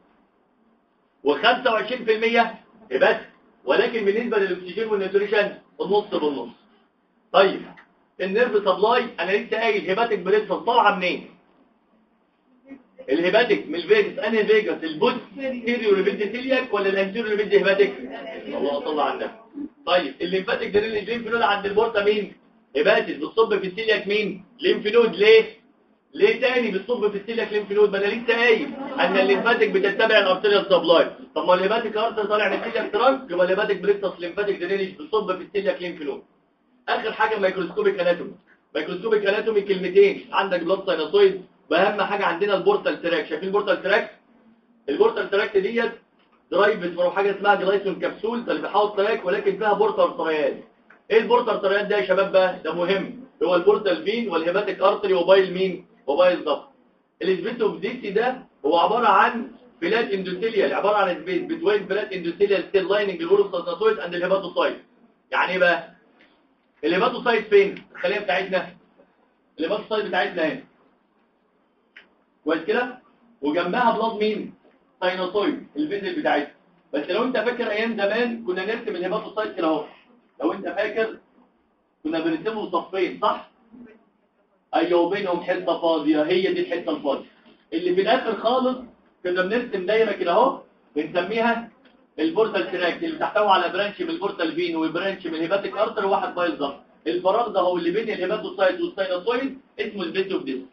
و25% هيباتيك، ولكن بالنسبه للاكسجين والنيوتريشن النص بالنص. طيب النيرف سبلاي انا لسه قايل هيباتيك بريدس طالعه منين؟ الهيباتيك من الفيجاس. انهي فيجاس؟ البوستيريور ليميد سيلياك ولا الانتيريور ليميد هيباتيك؟ الله صل على النبي. طيب الليمفاتيك درينج ليمف نود عند البورتا مين؟ هيباتيك. بتصب في السيلياك مين؟ ليمف نود. ليه تاني بتصب في السيلياك ليمف نود؟ ما انا لسه قايل ان الليمفاتيك بتتبع الارتيريال سبلاي. طب ما الهيباتيك ارتر طالع من السيلياك ترانك، يبقى الهيباتيك بريكتس ليمفاتيك درينج بتصب في السيلياك ليمف نود. اخر حاجه مايكروسكوبيك اناتومي. مايكروسكوبيك اناتومي كلمتين، عندك بلاد ساينوسويد، واهم حاجه عندنا البورتال تراك. شايفين البورتال تراك؟ البورتال تراك ديت درايفت فروم حاجه اسمها جلايسون كبسول اللي بيحاول تراك ولكن فيها بورتال تريان. ايه البورتال تريان ده يا شباب بقى؟ ده مهم، هو البورتال فين والهيباتيك ارتري وبايل مين؟ وبايل ضغط. السبيس اوف ديسي ده هو عباره عن فلات اندوثيليال، عباره عن سبيس بتوين فلات اندوثيليال ستيل لايننج الورثوسايتوسايت اند الهيباتوسايت. يعني ايه بقى؟ الهيباتوسايت فين؟ الخليه بتاعتنا الهيباتوسايت بتاعتنا هنا كويس كده، وجنبها بلاد مين؟ ساينوسويد الفيزل بتاعتها. بس لو انت فاكر ايام زمان كنا نرسم الهيباتوسايت كده اهو، لو انت فاكر كنا بنرسمهم صفين صح؟ ايوه، وبينهم حته فاضيه، هي دي الحته الفاضيه اللي في الاخر خالص. كنا بنرسم دايره كده اهو بنسميها البورتال تراك اللي بتحتوي على برانش من البورتال فين وبرانش من الهيباتيك ارتر وواحد بايل ضغط. الفراغ ده هو اللي بين الهيباتوسايت والساينوسويد اسمه الفيز اوف ديس.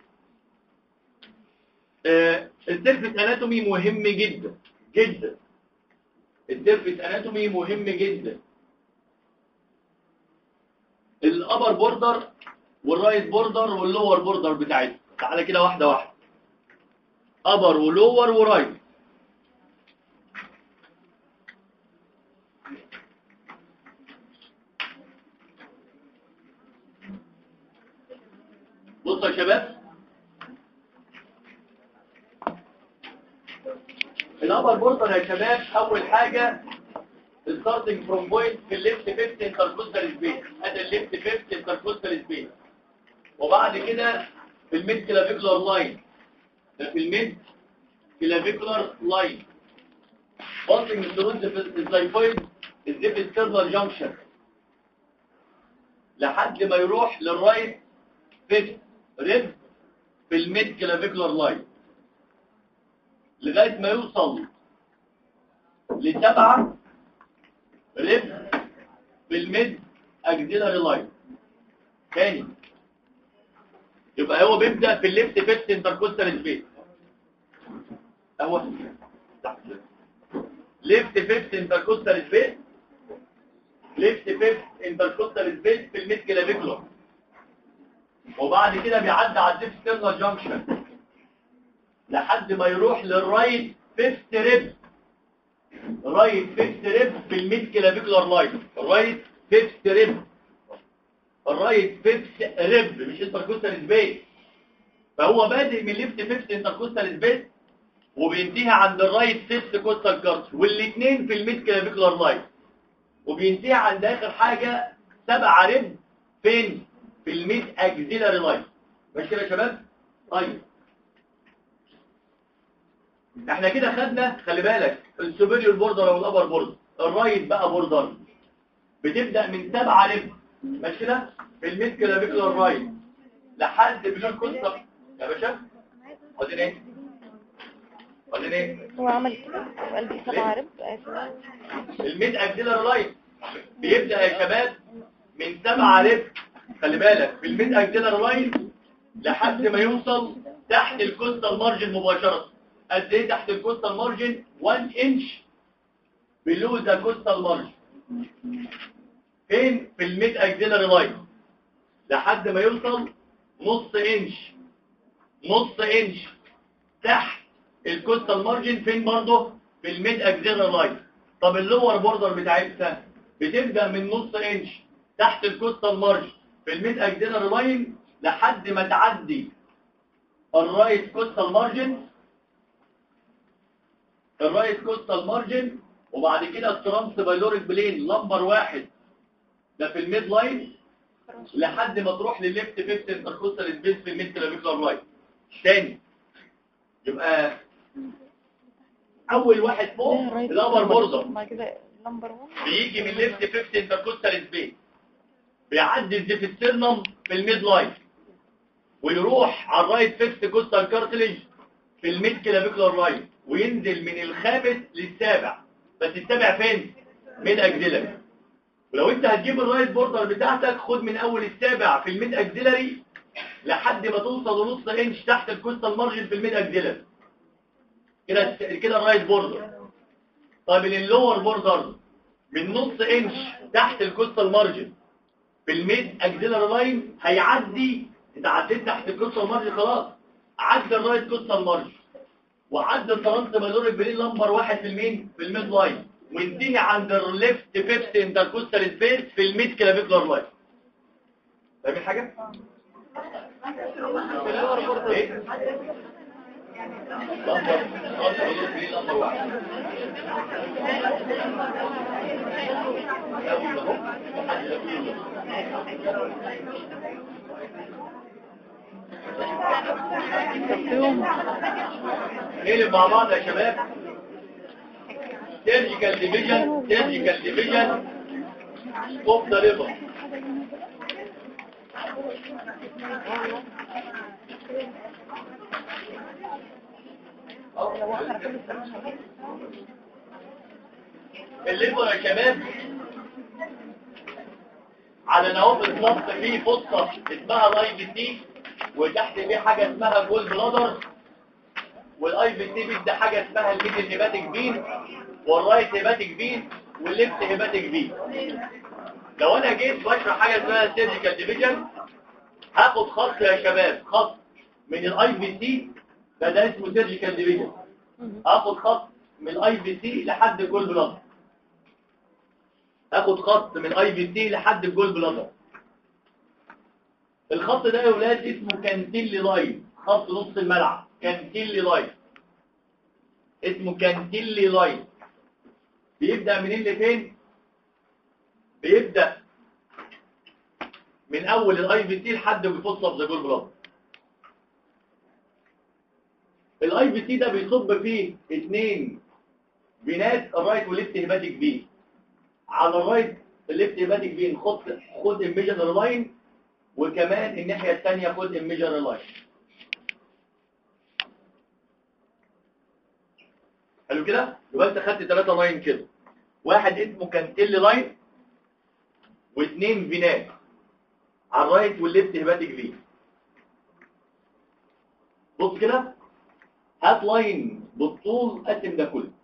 السيرفيس اناتومي مهم جدا جدا. السيرفيس اناتومي مهم جدا. الابر بوردر والرايت بوردر واللور بوردر بتاعتنا. تعالى كده واحده واحده. ابر ولور ورايت. بصوا يا شباب، الابر بوردر يا شباب اول حاجه starting from point في الليفت فيفت انتركوستال سبيس. هذا الليفت فيفت انتركوستال سبيس. وبعد كده في الميد كلافيكولار لاين، ده في الميد كلافيكولار لاين passing through the xiphoid الزيفيسترنال جانكشن لحد ما يروح للرايت فيفت ريب في الميد كلافيكولار لاين لغايه ما يوصل لسبعه ريب في الميد اكزيلاري لاين. تاني يبقى هو بيبدا في الليفت فيفت انتركوستال سبيس اهو، ليفت فيفت انتركوستال سبيس، ليفت فيفت انتركوستال سبيس في الميد كلافيكولار، وبعد كده بيعدي على الزيفسترنال جانكشن لحد ما يروح للرايت فيفت ريب. رايت فيفت ريب في الميد كلافيكولار لاين، رايت فيفت ريب، الرايت فيفت ريب مش انتركوستال سبيس. فهو بادئ من ليفت فيفت انتركوستال سبيس وبينتهي عند الرايت فيفت كوستال كارت، والاثنين في الميد كلافيكولار لاين، وبينتهي عند اخر حاجه 7 ريب فين؟ في الميد اكزيلاري لاين. ماشي كده يا شباب؟ طيب احنا كده خدنا، خلي بالك، السوبيريور بوردر او الابر بوردر. الرايت بقى بوردر بتبدا من 7 ريب، ماشي كده، في الميد كلافيكولار رايت لحد بلون كوستال يا باشا عايزين ايه؟ عايزين ايه؟ هو عمل كده قلبي 7 رب. الميد اكسيلر لاين بيبدا يا شباب من 7 رب. خلي بالك في الميد اكسيلر لاين لحد ما يوصل تحت الكوستال مارجن مباشره. قد ايه تحت الكوستال مارجن؟ 1 انش بلو ذا كوستال مارجن. فين؟ في الميد اكسيلر لاين لحد ما يوصل نص انش تحت الكوستال مارجن. فين برضه؟ في الميد اكسيلر لاين. طب اللور بوردر بتاعتها بتبدا من نص انش تحت الكوستال مارجن في الميد اكسيلر لاين لحد ما تعدي الرايت كوستال مارجن وبعد كده الترانس بايلوريك بلين لمبر 1 ده في الميد لاين لحد ما تروح للليفت فيفت انتركوستال سبيس في الميد كلافيكولار لاين. تاني يبقى اول واحد فوق اللمبر بوردر بيجي من ليفت فيفت انتركوستال سبيس بيعدي الزيفسترنم في الميد لاين ويروح على الرايت فيفت كوستال كارتليج في الميد كلافيكولار لاين وينزل من الخامس للسابع. بس السابع فين؟ ميد اكسيلري. ولو انت هتجيب الرايت بوردر بتاعتك خد من اول السابع في الميد اكسيلري لحد ما توصل لنص انش تحت الكوستال مارجن في الميد اكسيلري. كده الرايت بوردر. طيب اللور بوردر من نص انش تحت الكوستال مارجن في الميد اكسيلري لاين هيعدي. انت عديت تحت الكوستال مارجن خلاص، عدى الرايت كوستال مارجن وعدى الترانس بايلوريك بلين لمبر 1 في الميد لاين وانتهي عند الليفت فيفت انتركوستال سبيس في الميد كلافيكولار لاين. فاهمين حاجه؟ ايه؟ لمبر 1 نقلب مع بعض يا شباب. سيرجيكال ديفيجن اوف ذا ليفر. الليفر يا شباب على نواب الضغط فيه فصة اسمها الاي بي سي وتحت فيه حاجة اسمها جول بلادر والاي بي سي بيدي حاجة اسمها الميدل هيباتيك فين والرايت هيباتيك فين والليفت هيباتيك فين. لو انا جيت بشرح حاجة اسمها سيرجيكال ديفيجن هاخد خط يا شباب، خط من الاي بي سي ده اسمه سيرجيكال ديفيجن. هاخد خط من الاي بي سي لحد الجول بلادر. هاخد خط من اي بي سي لحد الجول بلادر. الخط ده يا ولاد اسمه كانتيلي لاين، خط نص الملعب. كانتيلي لاين اسمه كانتيلي لاين. بيبدأ منين لفين؟ بيبدأ من اول الاي بي سي لحد بيفصل في جول بلادر. الاي بي سي ده بيصب فيه 2 فينات، الرايت والليفت هيباتيك فين. على الرايت الليفت هيباتيك فين خد الميجر لاين وكمان الناحية الثانية خد الميجر لاين. حلو كده؟ يبقى انت خدت 3 لاين كده. واحد اسمه كانتيلي لاين واثنين فينات على الرايت والليفت هيباتيك فين. بص كده، هات لاين بالطول قسم ده كله.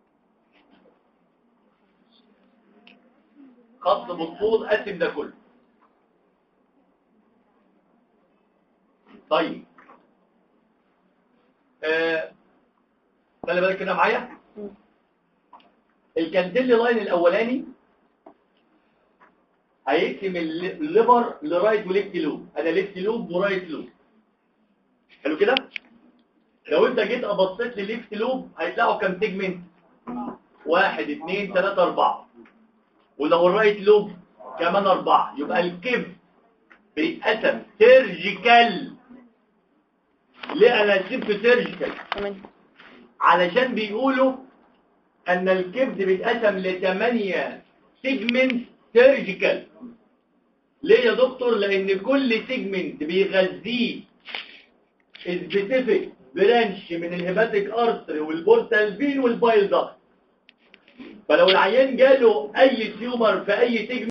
خط بالطول قسم ده كله. طيب خلي بالك كده معايا. الكانتيلي لاين الاولاني هيقسم الليفر لرايت وليفت لوب. انا ليفت لوب ورايت لوب. حلو كده. لو انت جيت بصيت لليفت لوب هيطلعوا كام سيجمنت؟ 1 2 3 4. ولو الرايت لوب كمان 4. يبقى الكيف بيتقسم سيرجيكال. ليه انا سبته سيرجيكال؟ علشان بيقولوا ان الكبد بيتقسم ل8 سيجمنت سيرجيكال. ليه يا دكتور؟ لان كل سيجمنت بيغذيه سبيسيفيك برانش من الهيباتيك ارتري والبورتال فين والبايل داكت. فلو العيان جاله اي تيومر في اي تجمع